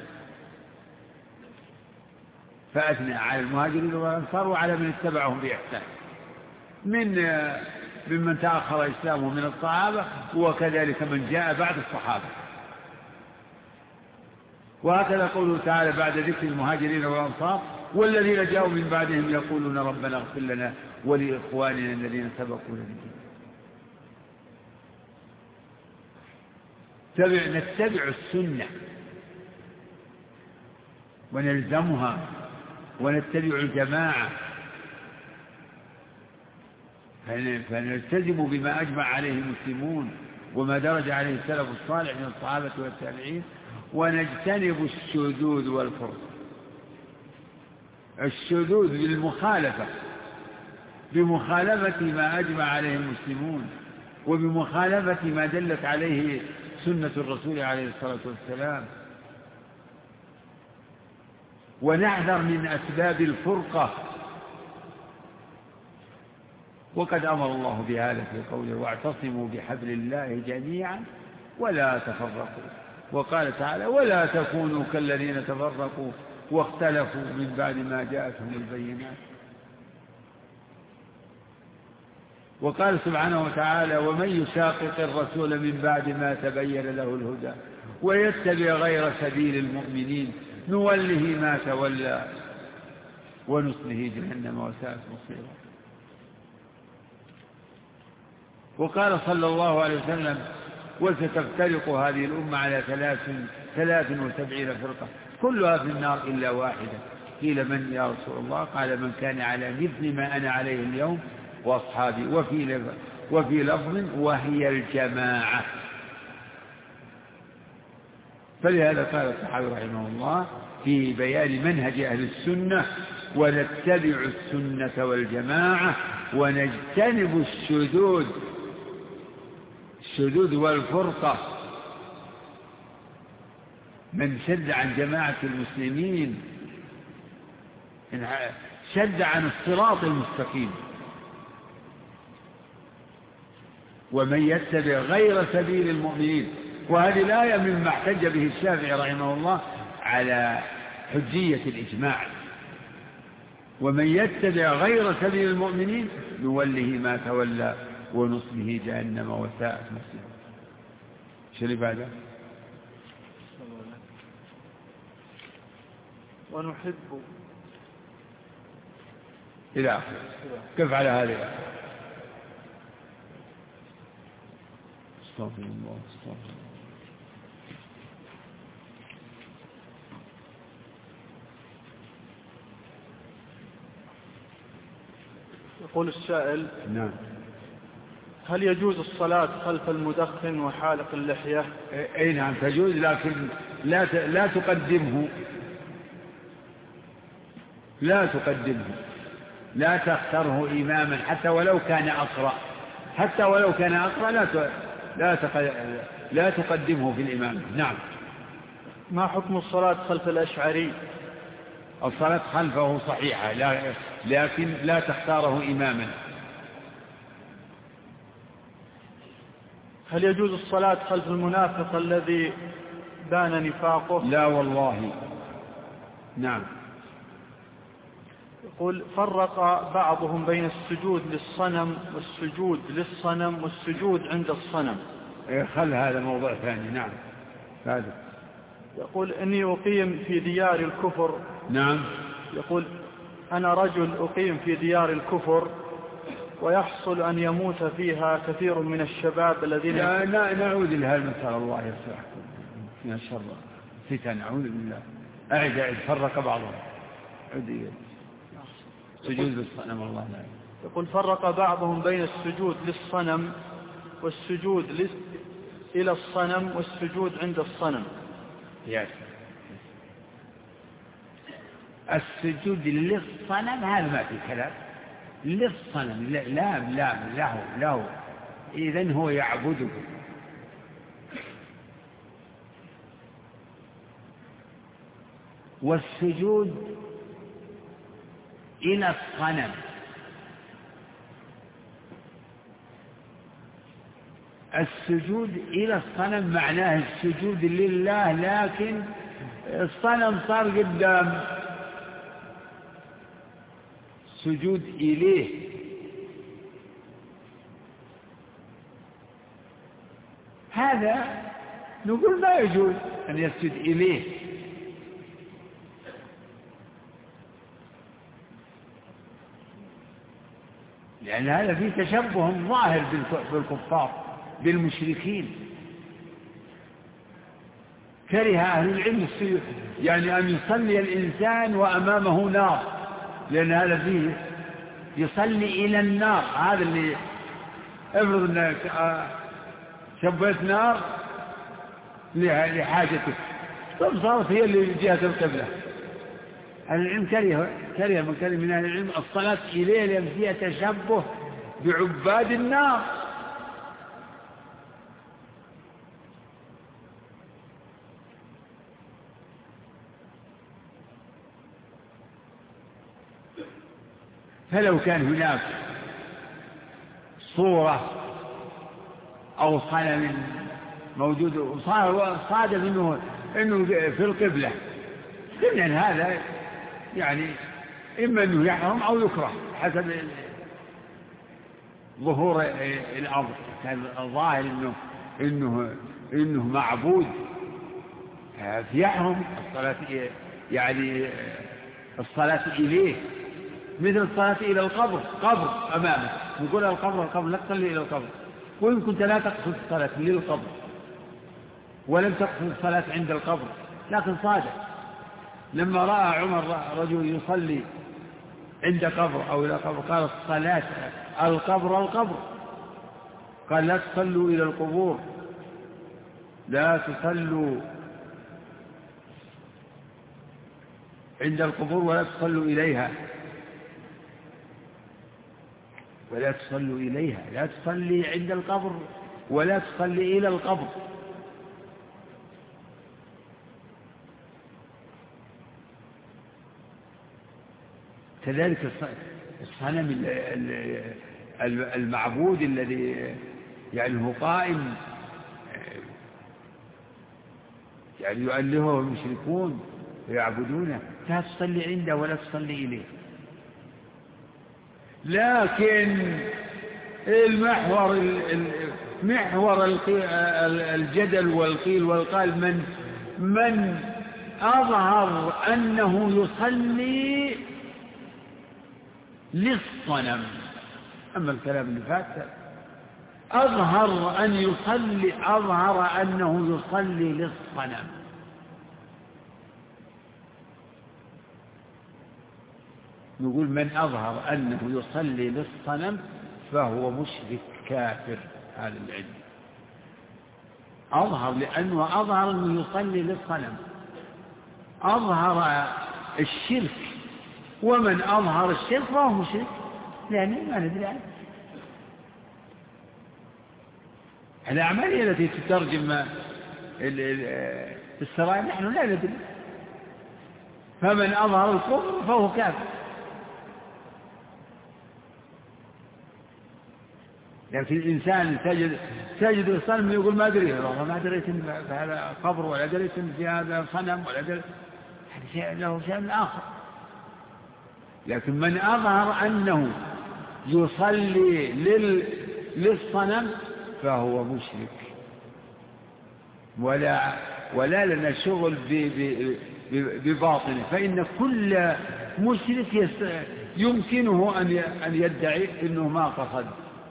فأثنى على المهاجرين والأنصار وعلى من اتبعهم بإحسان من ممن تأخر إسلامه من الصحابة وكذلك من جاء بعد الصحابة. وهكذا قوله تعالى بعد ذكر المهاجرين والأنصار والذين جاءوا من بعدهم يقولون ربنا اغفر لنا ولإخواننا الذين سبقونا بالإيمان. تبع نتبع السنة ونلزمها ونتبع الجماعة فنلتزم بما أجمع عليه المسلمون وما درج عليه السلف الصالح من الصحابة والتابعين، ونجتنب الشذوذ والفرق. الشذوذ بالمخالفة، بمخالفة ما أجمع عليه المسلمون وبمخالفة ما دلت عليه سنة الرسول عليه الصلاة والسلام. ونحذر من أسباب الفرقة، وقد أمر الله بهذا في قوله واعتصموا بحبل الله جميعا ولا تفرقوا وقال تعالى ولا تكونوا كالذين تفرقوا واختلفوا من بعد ما جاءتهم البينات. وقال سبحانه وتعالى ومن يشاقق الرسول من بعد ما تبين له الهدى ويتبع غير سبيل المؤمنين نوله ما تولى ونصله جهنم وساءت مصيرا. وقال صلى الله عليه وسلم وستفترق هذه الأمة على ثلاث ثلاث وسبعين فرقة كلها في النار إلا واحدة. قيل من يا رسول الله؟ قال من كان على مثل ما أنا عليه اليوم وأصحابي. وفي وفي لفظ وهي الجماعة. فلهذا قال الصحابي رحمه الله في بيان منهج أهل السنة ونتبع السنة والجماعة ونجتنب الشذوذ الشذوذ والفرقة. من شد عن جماعة المسلمين شد عن الصراط المستقيم. ومن يتبع غير سبيل المؤمنين. وهذه الآية مما احتج به الشافعي رحمه الله على حجية الإجماع. ومن يتبع غير سبيل المؤمنين نوله ما تولى ونصله جهنم وساءت مصيرا. شو اللي بعده؟ ونحب إلى آخره. كيف على هذه؟ استغفر الله استغفر الله. يقول السائل نعم هل يجوز الصلاة خلف المدخن وحالق اللحية؟ اي نعم تجوز لكن لا لا تقدمه لا تقدمه لا تختاره إماما حتى ولو كان أقرأ حتى ولو كان أقرأ لا لا لا تقدمه في الإمام. نعم. ما حكم الصلاة خلف الأشعري؟ الصلاة خلفه صحيحة لكن لا تختاره إماما. هل يجوز الصلاة خلف المنافق الذي بان نفاقه؟ لا والله. نعم. يقول فرق بعضهم بين السجود للصنم والسجود للصنم والسجود عند الصنم. خل هذا موضوع ثاني. نعم هذا. يقول إني أقيم في ديار الكفر. نعم. يقول أنا رجل أقيم في ديار الكفر ويحصل أن يموت فيها كثير من الشباب الذين لا لا نعوذ لها المسألة الله يصلح من الشر فتن نعوذ بالله. أعد أعد فرق بعضهم عد سجود للصنم الله لا. يقول فرق بعضهم بين السجود للصنم والسجود لس... إلى الصنم والسجود عند الصنم. يس. السجود للصنم هذا ما في كلام. للصنم لا لا لا له له إذن هو يعبده. والسجود إلى الصنم السجود إلى الصنم معناه السجود لله لكن الصنم صار قدام سجود إليه. هذا نقول لا يجوز أن يسجد إليه لأن هذا فيه تشبه ظاهر بالكفار بالمشركين. كره أهل العلم يعني أن يصلي الإنسان وأمامه نار لأن هذا فيه يصلي إلى النار. هذا اللي افرض أنك شبيت نار لحاجتك ثم صارت هي اللي جهة القبلة. أهل العلم كره كره من كره من أهل العلم الصلاة إليه لأن فيها تشبه بعباد النار. فلو كان هناك صورة أو صنم موجود وصار صادف إنه إنه في القبلة، إذن هذا يعني إما أنه يحرم أو يكره حسب ظهور الأمر. كان الظاهر إنه إنه إنه معبود يحرم الصلاة، يعني الصلاة إليه مثل الصلاة إلى القبر، قبر أمامه نقول القبر القبر لا تصلي إلى القبر، وإن كنت لا تقصد الصلاة للقبر ولم تقصد الصلاة عند القبر، لكن صادق لما رأى عمر رجل يصلي عند قبر أو إلى قبر قال الصلاة القبر القبر، قال لا تصلوا إلى القبور، لا تصلوا عند القبور ولا تصلوا إليها، ولا تصلوا إليها، لا تصلي عند القبر ولا تصلي إلى القبر. كذلك الصنم المعبود الذي يعني هو قائم يعني يؤلهه المشركون ويعبدونه، لا تصلي عنده ولا تصلي إليه. لكن المحور محور الجدل والقيل والقال من من أظهر أنه يصلي للصنم، أما الكلام اللي فات أظهر أن يصلي أظهر أنه يصلي للصنم، نقول من أظهر أنه يصلي للصنم فهو مشرك كافر. هذا العلم أظهر لأنه أظهر أنه يصلي للصنم، أظهر الشرك، ومن أظهر الشرك فهو مشرك، يعني ما ندري عنه. الأعمال التي تترجم السرائر نحن لا ندري، فمن أظهر الكفر فهو كافر. لكن الإنسان تجد تجد الصنم يقول ما أدري، والله ما دريت إن هذا قبر ولا دريت إن في هذا صنم ولا دريت، هذا شيء له شيء آخر. لكن من أظهر أنه يصلي لل... للصنم فهو مشرك، ولا ولا لنا شغل ب... ب... بباطنه، فإن كل مشرك يست... يمكنه أن أن يدعي أنه ما قصد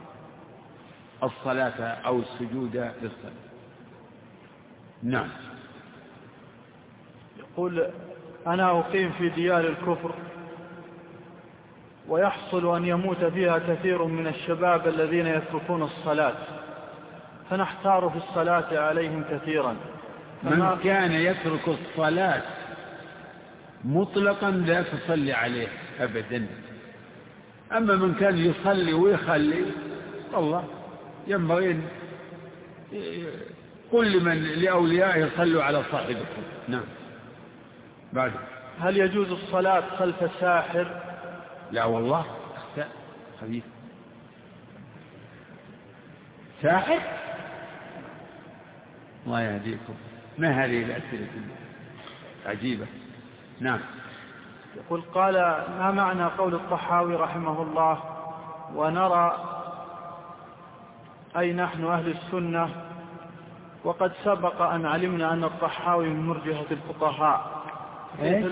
الصلاة أو السجود للصلاة. نعم. يقول أنا أقيم في ديار الكفر ويحصل أن يموت فيها كثير من الشباب الذين يتركون الصلاة، فنحتار في الصلاة عليهم كثيرا. من كان يترك الصلاة مطلقا لا تصلي عليه أبدا، أما من كان يصلي ويخلي والله ينبغي كل من لأوليائه يصلوا على صاحبكم. نعم. بعد هل يجوز الصلاة خلف ساحر؟ لا والله خبيث ساحر، الله يهديكم، ما هذه الأسئلة عجيبة. نعم. يقول قال ما معنى قول الطحاوي رحمه الله ونرى أي نحن أهل السنة، وقد سبق أن علمنا أن الطحاوي من مرجئة الفقهاء. إيه؟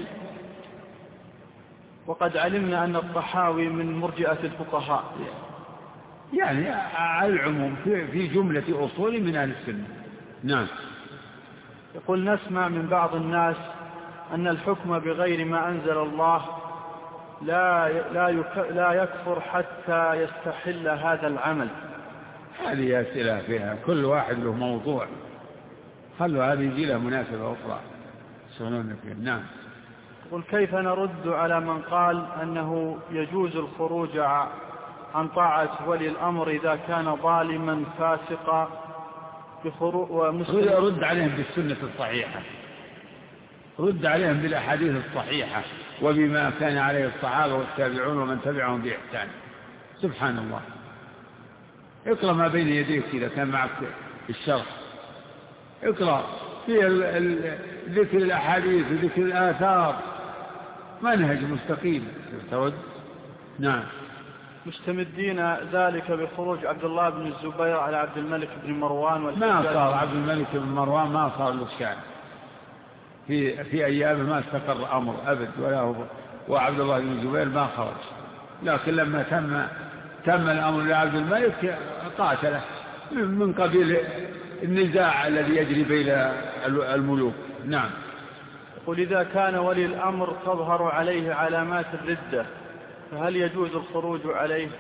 وقد علمنا أن الطحاوي من مرجئة الفقهاء، يعني على العموم في جملة أصول من أهل السنة. نعم. يقول نسمع من بعض الناس أن الحكم بغير ما أنزل الله لا لا لا يكفر حتى يستحل هذا العمل. هذه أسئلة فيها كل واحد له موضوع، خلوا هذه يجي لها مناسبة أخرى يشغلون فيها. نعم. يقول كيف نرد على من قال أنه يجوز الخروج عن طاعة ولي الأمر إذا كان ظالما فاسقا ومسلم؟ رد عليهم بالسنة الصحيحة، رد عليهم بالأحاديث الصحيحة وبما كان عليه الصحابة والتابعون ومن تبعهم بإحسان. سبحان الله، اقرأ ما بين يديك إذا كان معك الشرح اقرأ فيه ذكر الأحاديث وذكر الآثار، منهج مستقيم تود. نعم. مستمدين ذلك بخروج عبد الله بن الزبير على عبد الملك بن مروان. ما صار عبد الملك بن مروان ما صار له شأن في في أيامه، ما استقر أمر أبد، ولا هو وعبد الله بن الزبير ما خرج، لكن لما تم تم الأمر لعبد الملك قاتله من قبيل النزاع الذي يجري بين الملوك. نعم. يقول إذا كان ولي الأمر تظهر عليه علامات الردة فهل يجوز الخروج عليه؟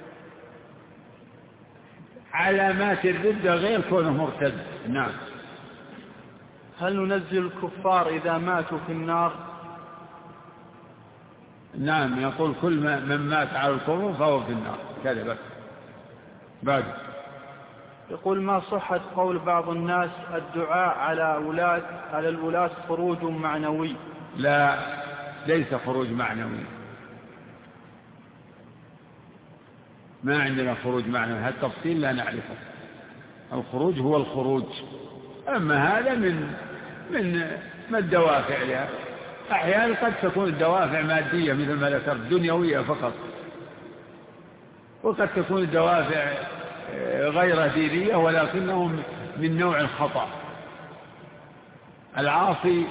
علامات الردة غير كونه مرتد. نعم. هل ننزل الكفار إذا ماتوا في النار؟ نعم، يقول كل من مات على الكفر فهو في النار كذا بس. بعد يقول ما صحة قول بعض الناس الدعاء على ولاة على الولاة خروج معنوي؟ لا، ليس خروج معنوي، ما عندنا خروج معنوي، هذا التفصيل لا نعرفه. الخروج هو الخروج، أما هذا من من ما الدوافع لها. أحيانا قد تكون الدوافع مادية مثل ما ذكرت دنيوية فقط، وقد تكون الدوافع غير دينية ولكنهم من نوع الخطأ. العاصي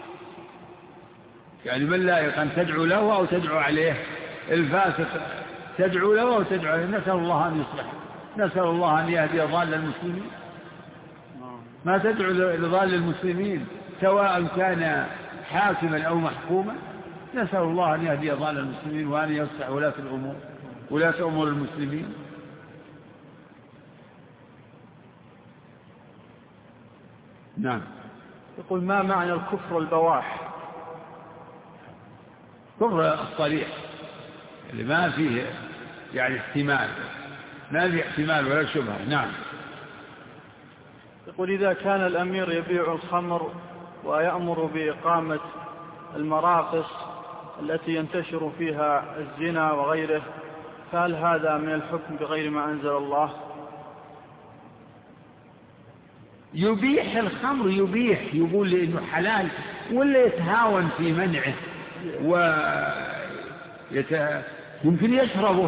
يعني من لا أن تدعو له أو تدعو عليه، الفاسق تدعو له أو تدعو عليه. نسأل الله أن يصلح، نسأل الله أن يهدي ضال المسلمين، ما تدعو لضال المسلمين سواء كان حاكما أو محكوما. نسأل الله أن يهدي ضال المسلمين وأن يصلح ولاة الأمور ولاة أمور المسلمين. نعم. يقول ما معنى الكفر البواح؟ كفر الصريح اللي ما فيه يعني احتمال، ما فيه احتمال ولا شبهة. نعم. يقول إذا كان الأمير يبيع الخمر ويأمر بإقامة المراقص التي ينتشر فيها الزنا وغيره، فهل هذا من الحكم بغير ما أنزل الله؟ يبيح الخمر، يبيح يقول لأنه حلال، ولا يتهاون في منعه ويت... يمكن يشربه.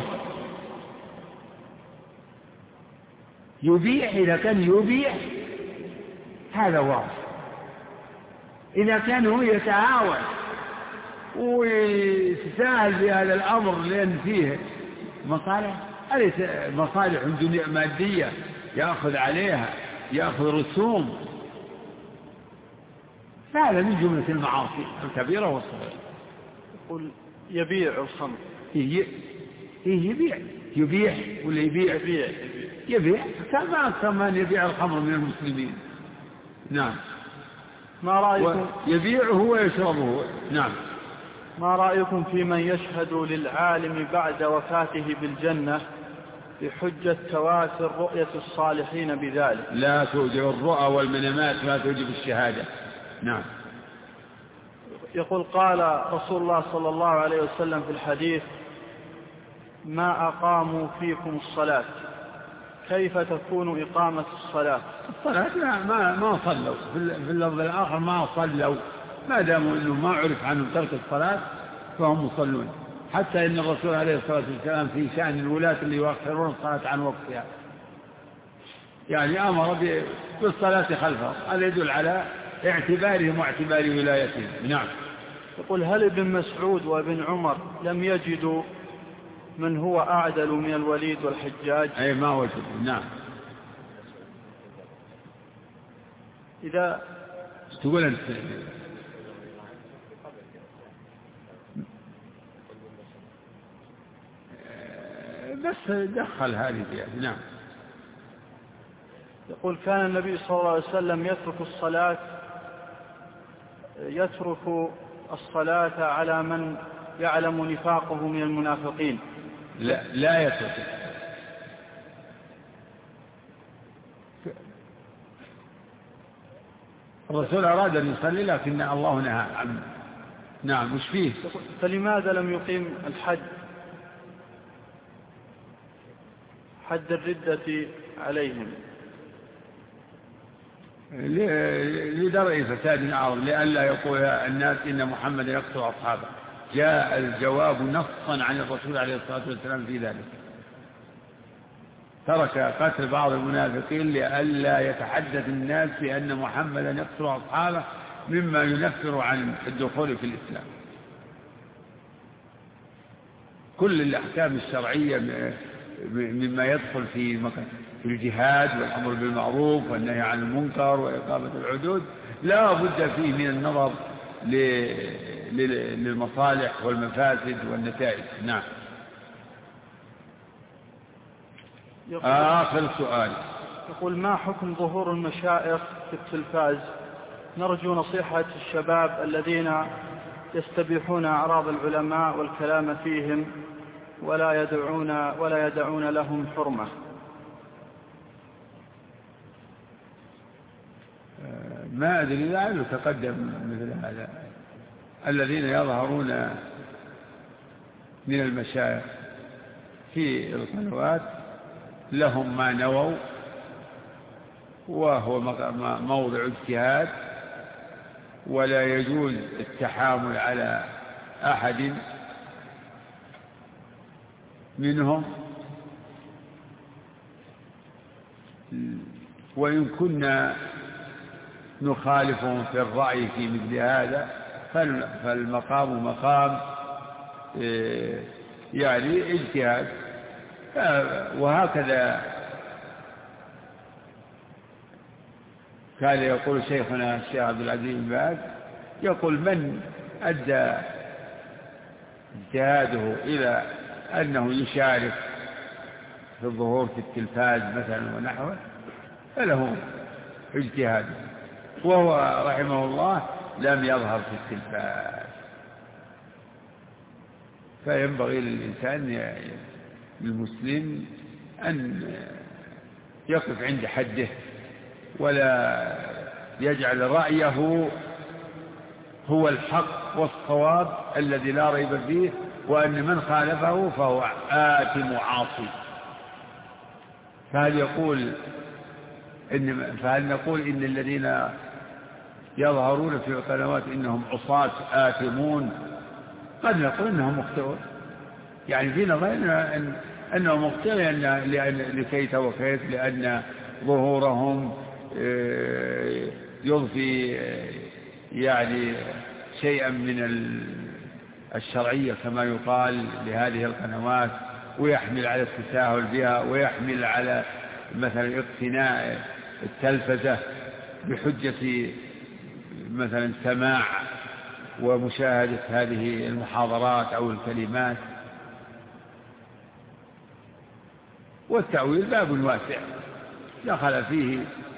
يبيح إذا كان يبيح هذا واضح. إذا كان هو يتهاون ويتساهل في هذا الأمر لأن فيه مصالح، أليس مصالح مادية يأخذ عليها، يأخذ رسوم، فهذا من جملة المعاصي الكبيرة والصغيرة. يقول يبيع الخمر. إيه يبيع يبيح ولا يبيع؟ يبيع يبيع كما أكثر من يبيع الخمر من المسلمين. نعم. ما رأيكم يبيعه ويشربه. نعم. ما رأيكم في من يشهد للعالم بعد وفاته بالجنة بحجة تواتر رؤية الصالحين بذلك؟ لا توجب الرؤى والمنامات، ما توجب الشهادة. نعم. يقول قال رسول الله صلى الله عليه وسلم في الحديث ما أقاموا فيكم الصلاة، كيف تكون إقامة الصلاة؟ الصلاة لا ما ما صلوا، في اللفظ الآخر ما صلوا، ما داموا إنه ما عرف عنهم ترك الصلاة فهم مصلون. حتى إن الرسول عليه الصلاة والسلام في شأن الولاة اللي يؤخرون الصلاة عن وقتها يعني أمر بالصلاة خلفه، هذا يدل على اعتبارهم واعتبار ولايتهم. نعم. يقول هل ابن مسعود وابن عمر لم يجدوا من هو أعدل من الوليد والحجاج؟ أي ما وجدوا. نعم. إذا تقول أنت بس دخل هذه فيها. نعم. يقول كان النبي صلى الله عليه وسلم يترك الصلاة يترك الصلاة على من يعلم نفاقه من المنافقين. لا لا يترك. الرسول أراد أن يصلي لكن الله نهى عنه. نعم. مش فيه. فلماذا لم يقيم الحد حد الردة عليهم؟ لدرء فساد أعظم، لئلا يقول الناس إن محمد يقتل أصحابه. جاء الجواب نصا عن الرسول عليه الصلاة والسلام في ذلك. ترك قتل بعض المنافقين لئلا يتحدث الناس بأن محمدا يقتل أصحابه مما ينفر عن الدخول في الإسلام. كل الأحكام الشرعية مما يدخل في الجهاد والأمر بالمعروف والنهي عن المنكر وإقامة الحدود لا بد فيه من النظر للمصالح والمفاسد والنتائج. نعم. آخر سؤال. يقول: ما حكم ظهور المشايخ في التلفاز؟ نرجو نصيحة الشباب الذين يستبيحون أعراض العلماء والكلام فيهم ولا يدعون ولا يدعون لهم حرمة. ما أدري لعله تقدم مثل هذا. الذين يظهرون من المشايخ في القنوات لهم ما نووا، وهو موضع اجتهاد، ولا يجوز التحامل على أحد منهم. وإن كنا نخالفهم في الرأي في مثل هذا فالمقام مقام يعني اجتهاد. وهكذا كان يقول شيخنا الشيخ عبد العزيز بن باز، يقول: من أدى اجتهاده إلى أنه يشارك في الظهور في التلفاز مثلا ونحوه فله اجتهاد، وهو رحمه الله لم يظهر في التلفاز. فينبغي للإنسان المسلم أن يقف عند حده ولا يجعل رأيه هو الحق والصواب الذي لا ريب فيه، وأن من خالفه فهو آثم عاصي. فهل يقول إن فهل نقول إن الذين يظهرون في القنوات إنهم عصاة آثمون؟ قد نقول إنهم مخطئون، يعني في نظرنا أن أنه مخطئ لكيت وكيت، لأن ظهورهم يضفي يعني شيئا من الشرعية كما يقال لهذه القنوات، ويحمل على التساهل بها، ويحمل على مثلا اقتناء التلفزة بحجة مثلا سماع ومشاهدة هذه المحاضرات أو الكلمات. والتأويل باب واسع دخل فيه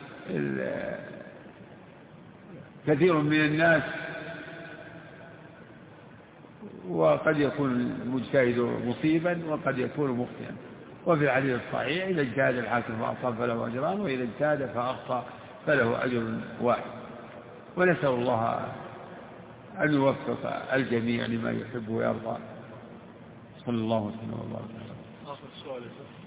كثير من الناس، وقد يكون المجتهد مصيبا وقد يكون مخطئا. وفي الحديث الصحيح: إذا اجتهد الحاكم فأصاب فله أجران، وإذا اجتهد فأخطأ فله أجر واحد. ونسأل الله أن يوفق الجميع لما يحب ويرضى. صلى الله وسلم وبارك على آخر سؤال.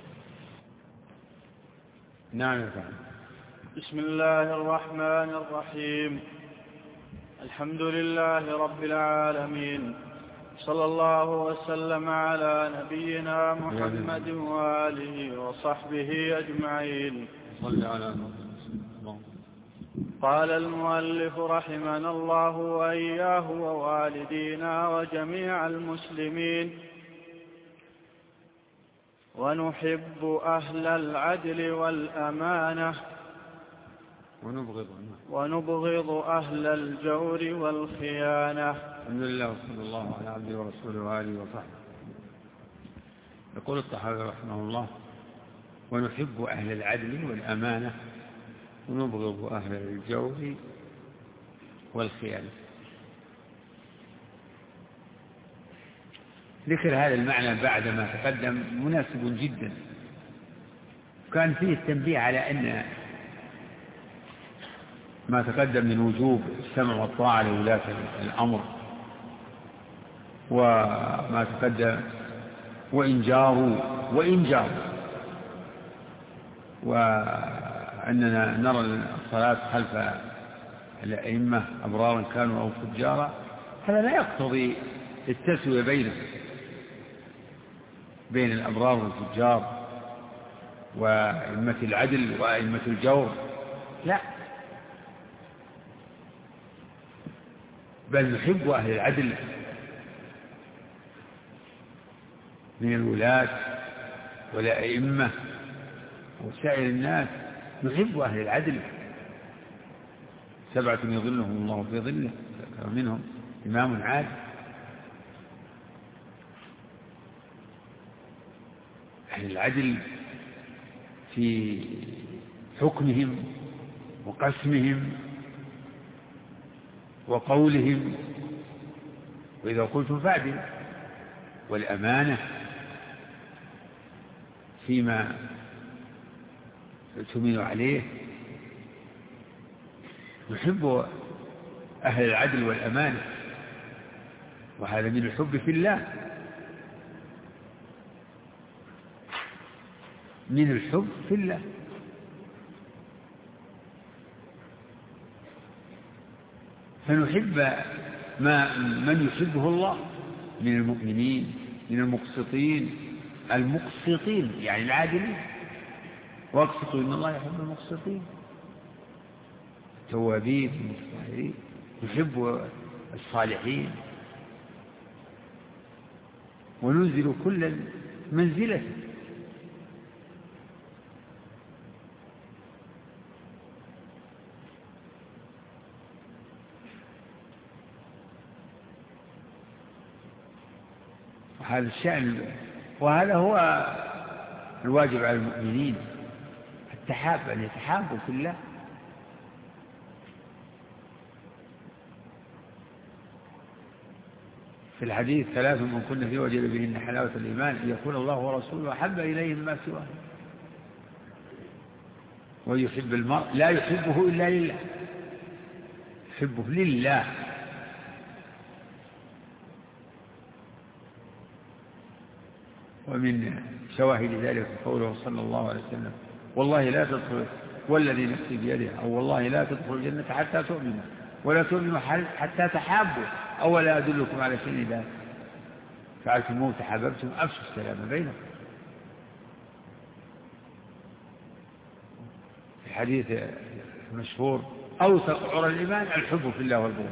نعم يا فهم. بسم الله الرحمن الرحيم. الحمد لله رب العالمين، صلى الله وسلم على نبينا محمد وآله وصحبه أجمعين. صل على قال المؤلف رحمنا الله وإياه ووالدينا وجميع المسلمين: ونحب أهل العدل والأمانة ونبغض ونبغض أهل الجور والخيانة. الحمد لله وصلى الله على عبده ورسوله وآله وصحبه. يقول الطحاوي رحمه الله: ونحب أهل العدل والأمانة ونبغض أهل الجور والخيانة. ذكر هذا المعنى بعد ما تقدم مناسب جدا. كان فيه التنبيه على أن ما تقدم من وجوب السمع والطاعة لولاة الأمر، وما تقدم وإن جاروا وإن جاروا أننا نرى الصلاة خلف الأئمة أبرارا كانوا أو فجارا، هذا لا يقتضي التسوية بينهم، بين الأبرار والفجار وأئمة العدل وأئمة الجور، لا، بل نحب أهل العدل من الولاة والأئمة وسائر الناس، نحب أهل العدل. سبعة يظلهم الله في ظله منهم إمام عادل. أهل العدل في حكمهم وقسمهم وقولهم، وإذا قلتم فاعدلوا، والأمانة فيما تؤمن عليه. نحب أهل العدل والأمانة، وهذا من الحب في الله، من الحب في الله. فنحب ما من يحبه الله من المؤمنين، من المقسطين، المقسطين يعني العادلين، واقسطوا إن الله يحب المقسطين، التوابين المتطهرين. نحب الصالحين، وننزل كل منزلة. هذا الشأن، وهذا هو الواجب على المؤمنين، التحاب، أن يتحابوا في الله. في الحديث ثلاث من كن فيه وجد بهن حلاوة الإيمان، أن يكون الله ورسوله أحب إليه مما سواه، ويحب المرء لا يحبه إلا لله، يحبه لله. ومن شواهد ذلك قوله صلى الله عليه وسلم: والله لا تدخل، والذي نفسي بيده، أو والله لا تدخل الجنة حتى تؤمنوا، ولا تؤمنوا حتى تحابوا، أولا أدلكم على شيء ذلك فعلتموه تحاببتم أفشوا السلام بينكم. في الحديث المشهور: أوثق عرى الإيمان الحب في الله والبغض.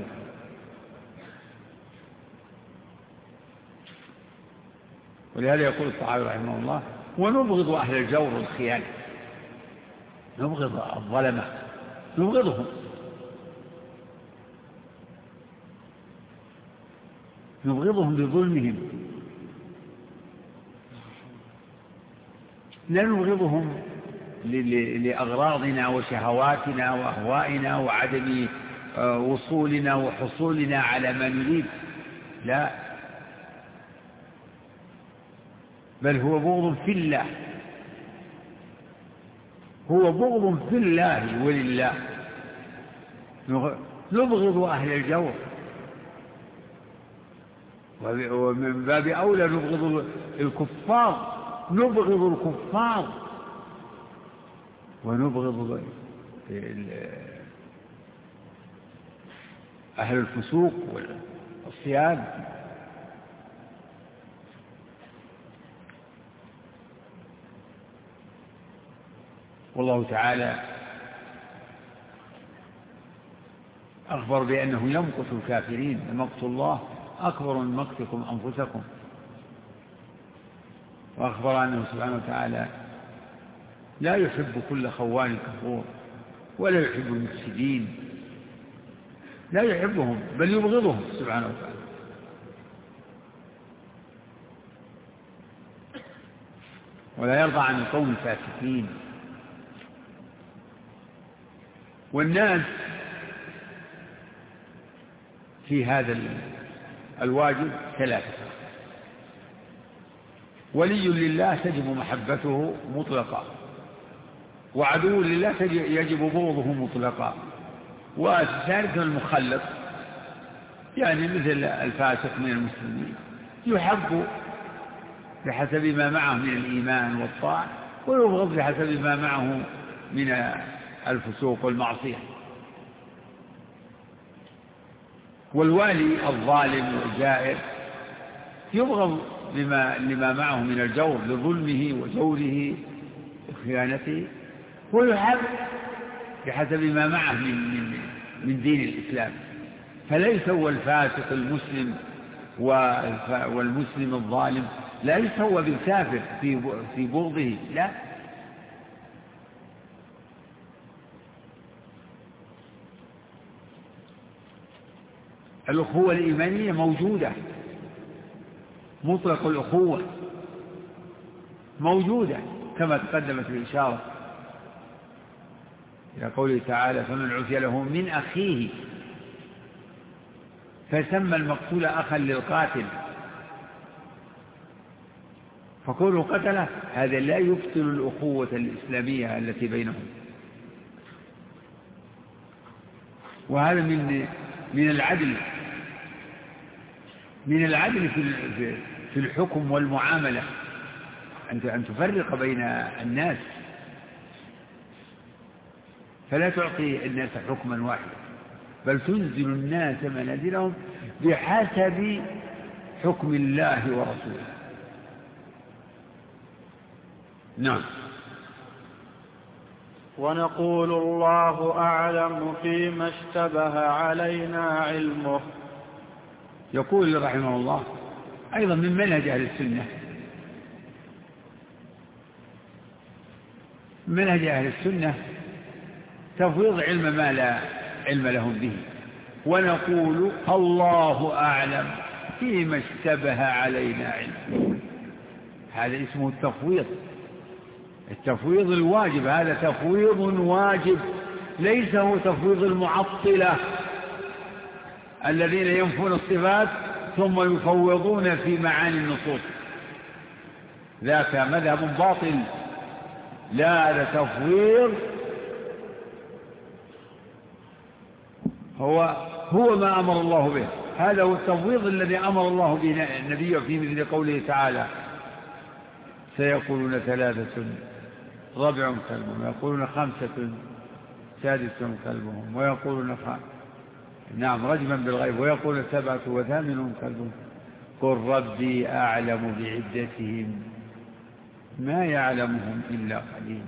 ولهذا يقول الطحاوي رحمه الله: ونبغض أهل الجور والخيانة، نبغض الظلمة، نبغضهم، نبغضهم بظلمهم، لا نبغضهم لأغراضنا وشهواتنا وأهوائنا وعدم وصولنا وحصولنا على ما نريد، لا، بل هو بغض في الله، هو بغض في الله ولله. نبغض أهل الجور، ومن باب أولى نبغض الكفار، نبغض الكفار ونبغض أهل الفسوق والصيام. والله تعالى أخبر بأنه يمقت الكافرين، مقت الله أكبر من مقتكم أنفسكم، وأخبر أنه سبحانه وتعالى لا يحب كل خوان كفور، ولا يحب المفسدين، لا يحبهم بل يبغضهم سبحانه وتعالى. ولا يرضى عن القوم الفاسقين. والناس في هذا الواجب ثلاثة: ولي لله تجب محبته مطلقا، وعدو لله يجب بغضه مطلقا، والثالث المخلط، يعني مثل الفاسق من المسلمين يحب بحسب ما معه من الإيمان والطاعة، ويبغض بحسب ما معه من الفسوق والمعصية. والوالي الظالم والجائر يبغض لما, لما معه من الجور لظلمه وجوره وخيانته، ويحب بحسب ما معه من, من, من دين الإسلام. فلا يسوى الفاسق المسلم والمسلم الظالم، لا يسوى بالكافر في بغضه، لا. الأخوة الإيمانية موجودة، مطلق الأخوة موجودة كما تقدمت الإشارة إلى قوله تعالى: فمن عفي له من أخيه، فسمى المقتول أخا للقاتل، فكونه قتله هذا لا يبطل الأخوة الإسلامية التي بينهم. وهذا من من العدل من العدل في الحكم والمعاملة، أن تفرق بين الناس، فلا تعطي الناس حكما واحدا، بل تنزل الناس منازلهم بحسب حكم الله ورسوله. نعم. ونقول الله أعلم فيما اشتبه علينا علمه. يقول رحمه الله أيضا من منهج أهل السنة منهج أهل السنة تفويض علم ما لا علم لهم به، ونقول الله أعلم فيما اشتبه علينا علمه. هذا اسمه التفويض، التفويض الواجب، هذا تفويض واجب، ليس هو تفويض المعطلة الذين ينفون الصفات ثم يفوضون في معاني النصوص، ذاك مذهب باطل. لا، هذا تفويض هو هو ما أمر الله به، هذا هو التفويض الذي أمر الله به النبي في مثل قوله تعالى: سيقولون ثلاثة رابع كلبهم، ويقولون خمسة سادس كلبهم، ويقولون خ... نعم رجما بالغيب، ويقولون سبعة وثامن كلبهم، قل ربي أعلم بعدتهم ما يعلمهم إلا قليل.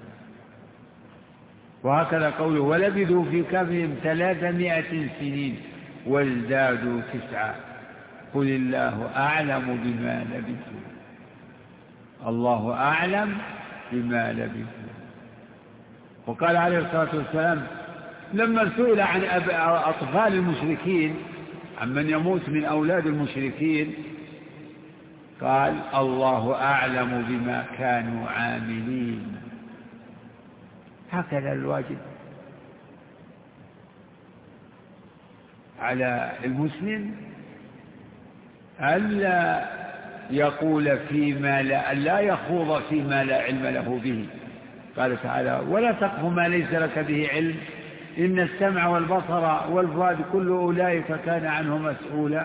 وهكذا قوله: ولبثوا في كهفهم ثلاثمائة سنين وازدادوا تسعا قل الله أعلم بما لبثوا، الله أعلم بما لبثوا. وقال عليه الصلاة والسلام لما سئل عن أطفال المشركين، عن من يموت من أولاد المشركين، قال: الله أعلم بما كانوا عاملين. هكذا الواجب على المسلم ألا يقول فيما لا لا يخوض فيما لا علم له به. قال تعالى: ولا تقف ما ليس لك به علم إن السمع والبصر والفؤاد كل أولئك كان عنه مسؤولا.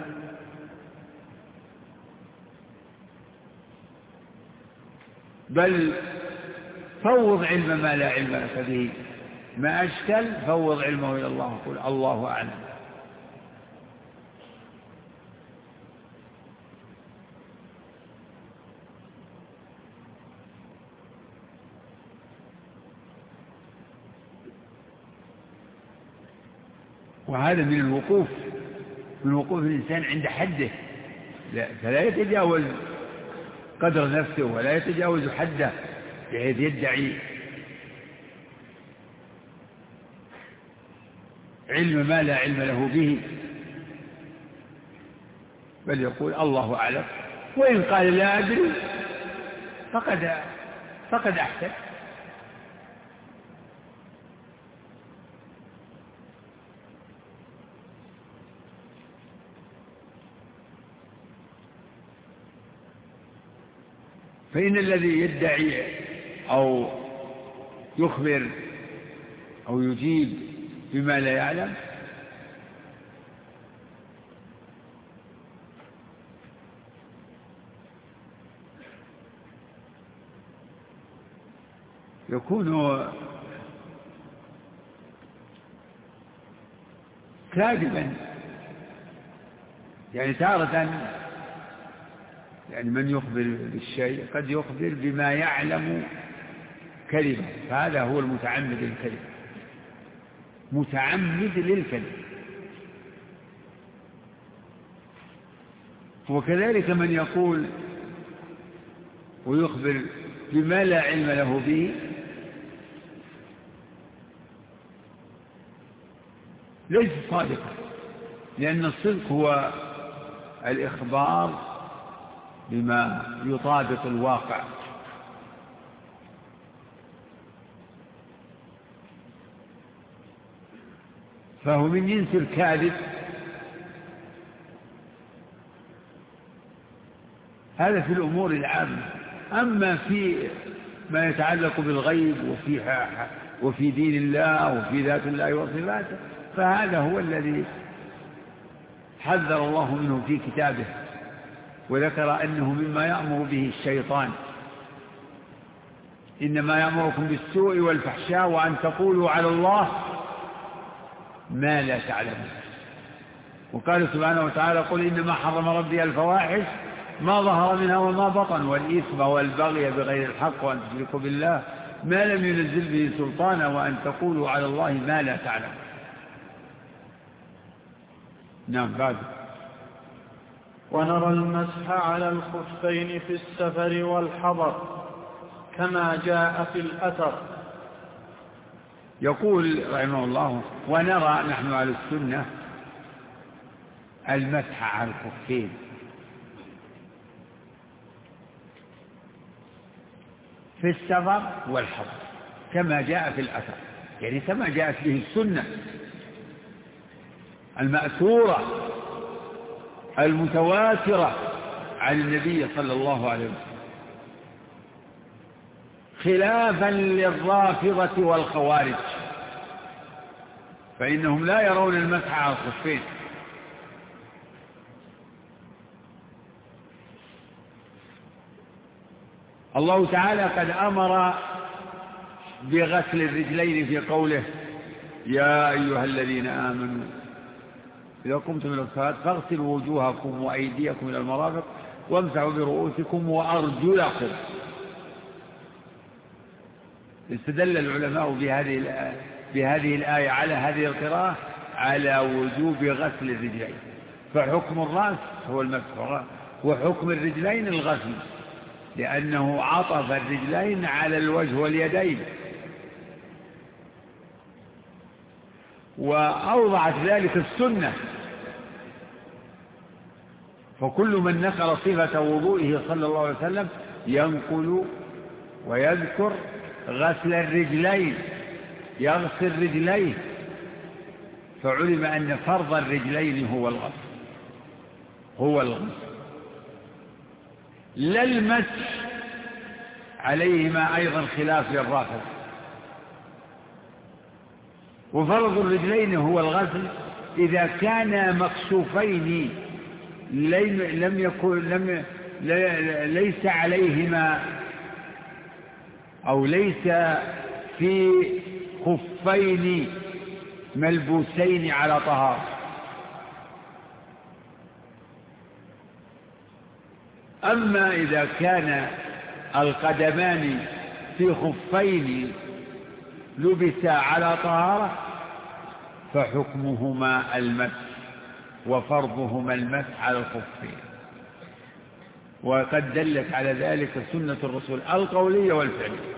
بل فوض علم ما لا علم لك به، ما أشكل فوض علمه إلى الله، قل الله أعلم. وهذا من الوقوف من وقوف الإنسان عند حده، فلا يتجاوز قدر نفسه ولا يتجاوز حده بحيث يدعي علم ما لا علم له به، بل يقول الله أعلم، وإن قال لا أدري فقد فقد أحسن. فإن الذي يدعي أو يخبر أو يجيب بما لا يعلم يكون كاذبا، يعني تارة يعني من يخبر بالشيء قد يخبر بما يعلم كذبا، فهذا هو المتعمد للكذب، متعمد للكذب. وكذلك من يقول ويخبر بما لا علم له به ليس صادقا، لأن الصدق هو الإخبار بما يطابق الواقع. فهو من جنس الكاذب. هذا في الأمور العامة. أما في ما يتعلق بالغيب وفي وفي دين الله وفي ذات الله وصفاته فهذا هو الذي حذر الله منه في كتابه، وذكر أنه مما يأمر به الشيطان، إنما يأمركم بالسوء والفحشاء وأن تقولوا على الله ما لا تعلمون. وقال سبحانه وتعالى قل إنما حرم ربي الفواحش ما ظهر منها وما بطن والإثم والبغي بغير الحق وأن تشركوا بالله ما لم ينزل به سلطانا وأن تقولوا على الله ما لا تعلمون. نعم. بعد ونرى المسح على الخفين في السفر والحضر كما جاء في الأثر. يقول رحمه الله ونرى نحن على السنة المسح على الخفين في السفر والحضر كما جاء في الأثر، يعني كما جاءت به السنة المأثورة المتواترة عن النبي صلى الله عليه وسلم، خلافا للرافضة والخوارج فإنهم لا يرون المسح على الخفين. الله تعالى قد أمر بغسل الرجلين في قوله يا أيها الذين آمنوا إذا قمتم إلى الصلاة فاغسلوا وجوهكم وأيديكم إلى المرافق وامسحوا برؤوسكم وأرجلكم. استدل العلماء بهذه الآية بهذه الآية على هذه القراءة على وجوب غسل الرجلين، فحكم الرأس هو المسح وحكم الرجلين الغسل، لأنه عطف الرجلين على الوجه واليدين. وأوضعت ذلك السنة، فكل من نقل صفة وضوئه صلى الله عليه وسلم ينقل ويذكر غسل الرجلين، يغسل رجليه، فعلم أن فرض الرجلين هو الغسل هو الغسل لا المسح عليهما أيضا خلاف للرافضة. وفرض الرجلين هو الغسل إذا كانا مكشوفين لم يكن لم ليس عليهما أو ليس في خفين ملبوسين على طهارة. أما إذا كان القدمان في خفين لبسا على طهارة فحكمهما المسح وفرضهما المسح على الخفين. وقد دلت على ذلك سنة الرسول القولية والفعلية،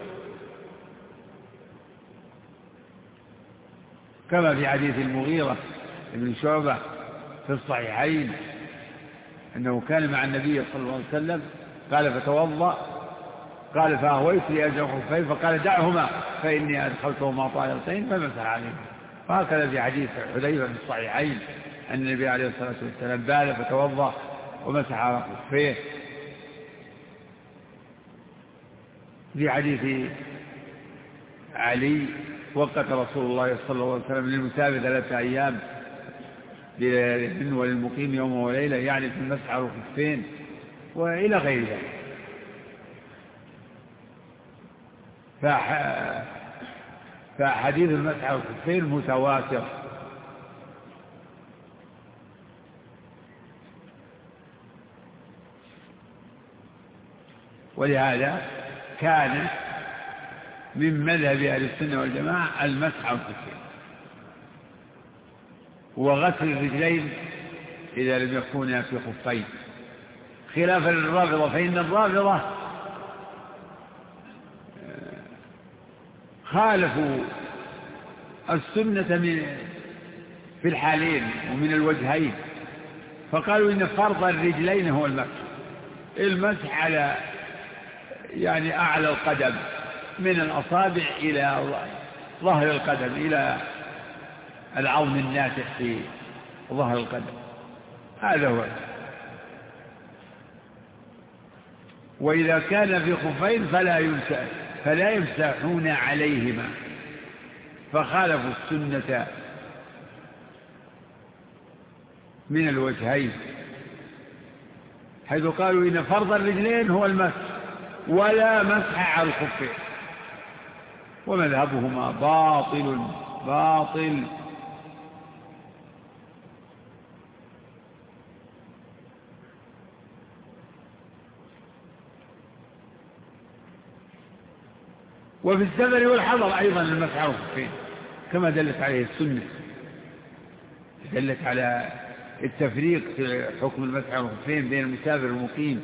كما في حديث المغيرة بن شعبة في الصحيحين أنه كان مع النبي صلى الله عليه وسلم قال فتوضأ قال فأهويت لأجل خفين فقال دعهما فإني أدخلتهما طاهرتين فمسح عليهما. وهكذا في حديث حذيفة في الصحيحين أن النبي عليه الصلاة والسلام بال فتوضأ ومسح على خفيه. في حديث علي وقت رسول الله صلى الله عليه وسلم للمسافر ثلاثة أيام للمن وللمقيم يوم وليلة، يعني في المسح على الخفين وإلى غير ذلك. فحديث المسح على الخفين متواتر ولهذا كان من مذهب أهل السنة والجماعة المسح على الخفين وغسل الرجلين إذا لم يكونا في خفين، خلافا للرافضة، فإن الرافضة خالفوا السنة من في الحالين ومن الوجهين، فقالوا إن فرض الرجلين هو المسح المسح على يعني أعلى القدم من الأصابع إلى ظهر القدم إلى العظم الناتح في ظهر القدم، هذا هو. وإذا كان في خفين فلا يمسح فلا يمسحون عليهما، فخالفوا السنة من الوجهين، حيث قالوا إن فرض الرجلين هو المسح ولا مسح على الخفين، ومذهبهما باطل باطل. وفي السفر والحضر أيضا المسح على الخفين كما دلت عليه السنة، دلت على التفريق في حكم المسح على الخفين بين المسافر والمقيم،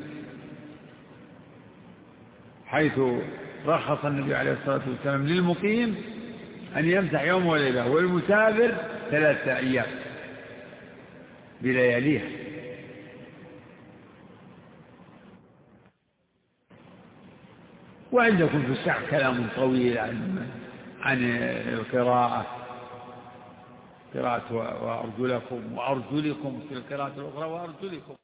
حيث رخص النبي عليه الصلاة والسلام للمقيم أن يمسح يوم وليلة، والمسافر ثلاثة أيام بلياليها. وعندكم في الشرح كلام طويل عن عن القراءة، قراءة وأرجلكم وأرجلكم في القراءة الأخرى وأرجلكم.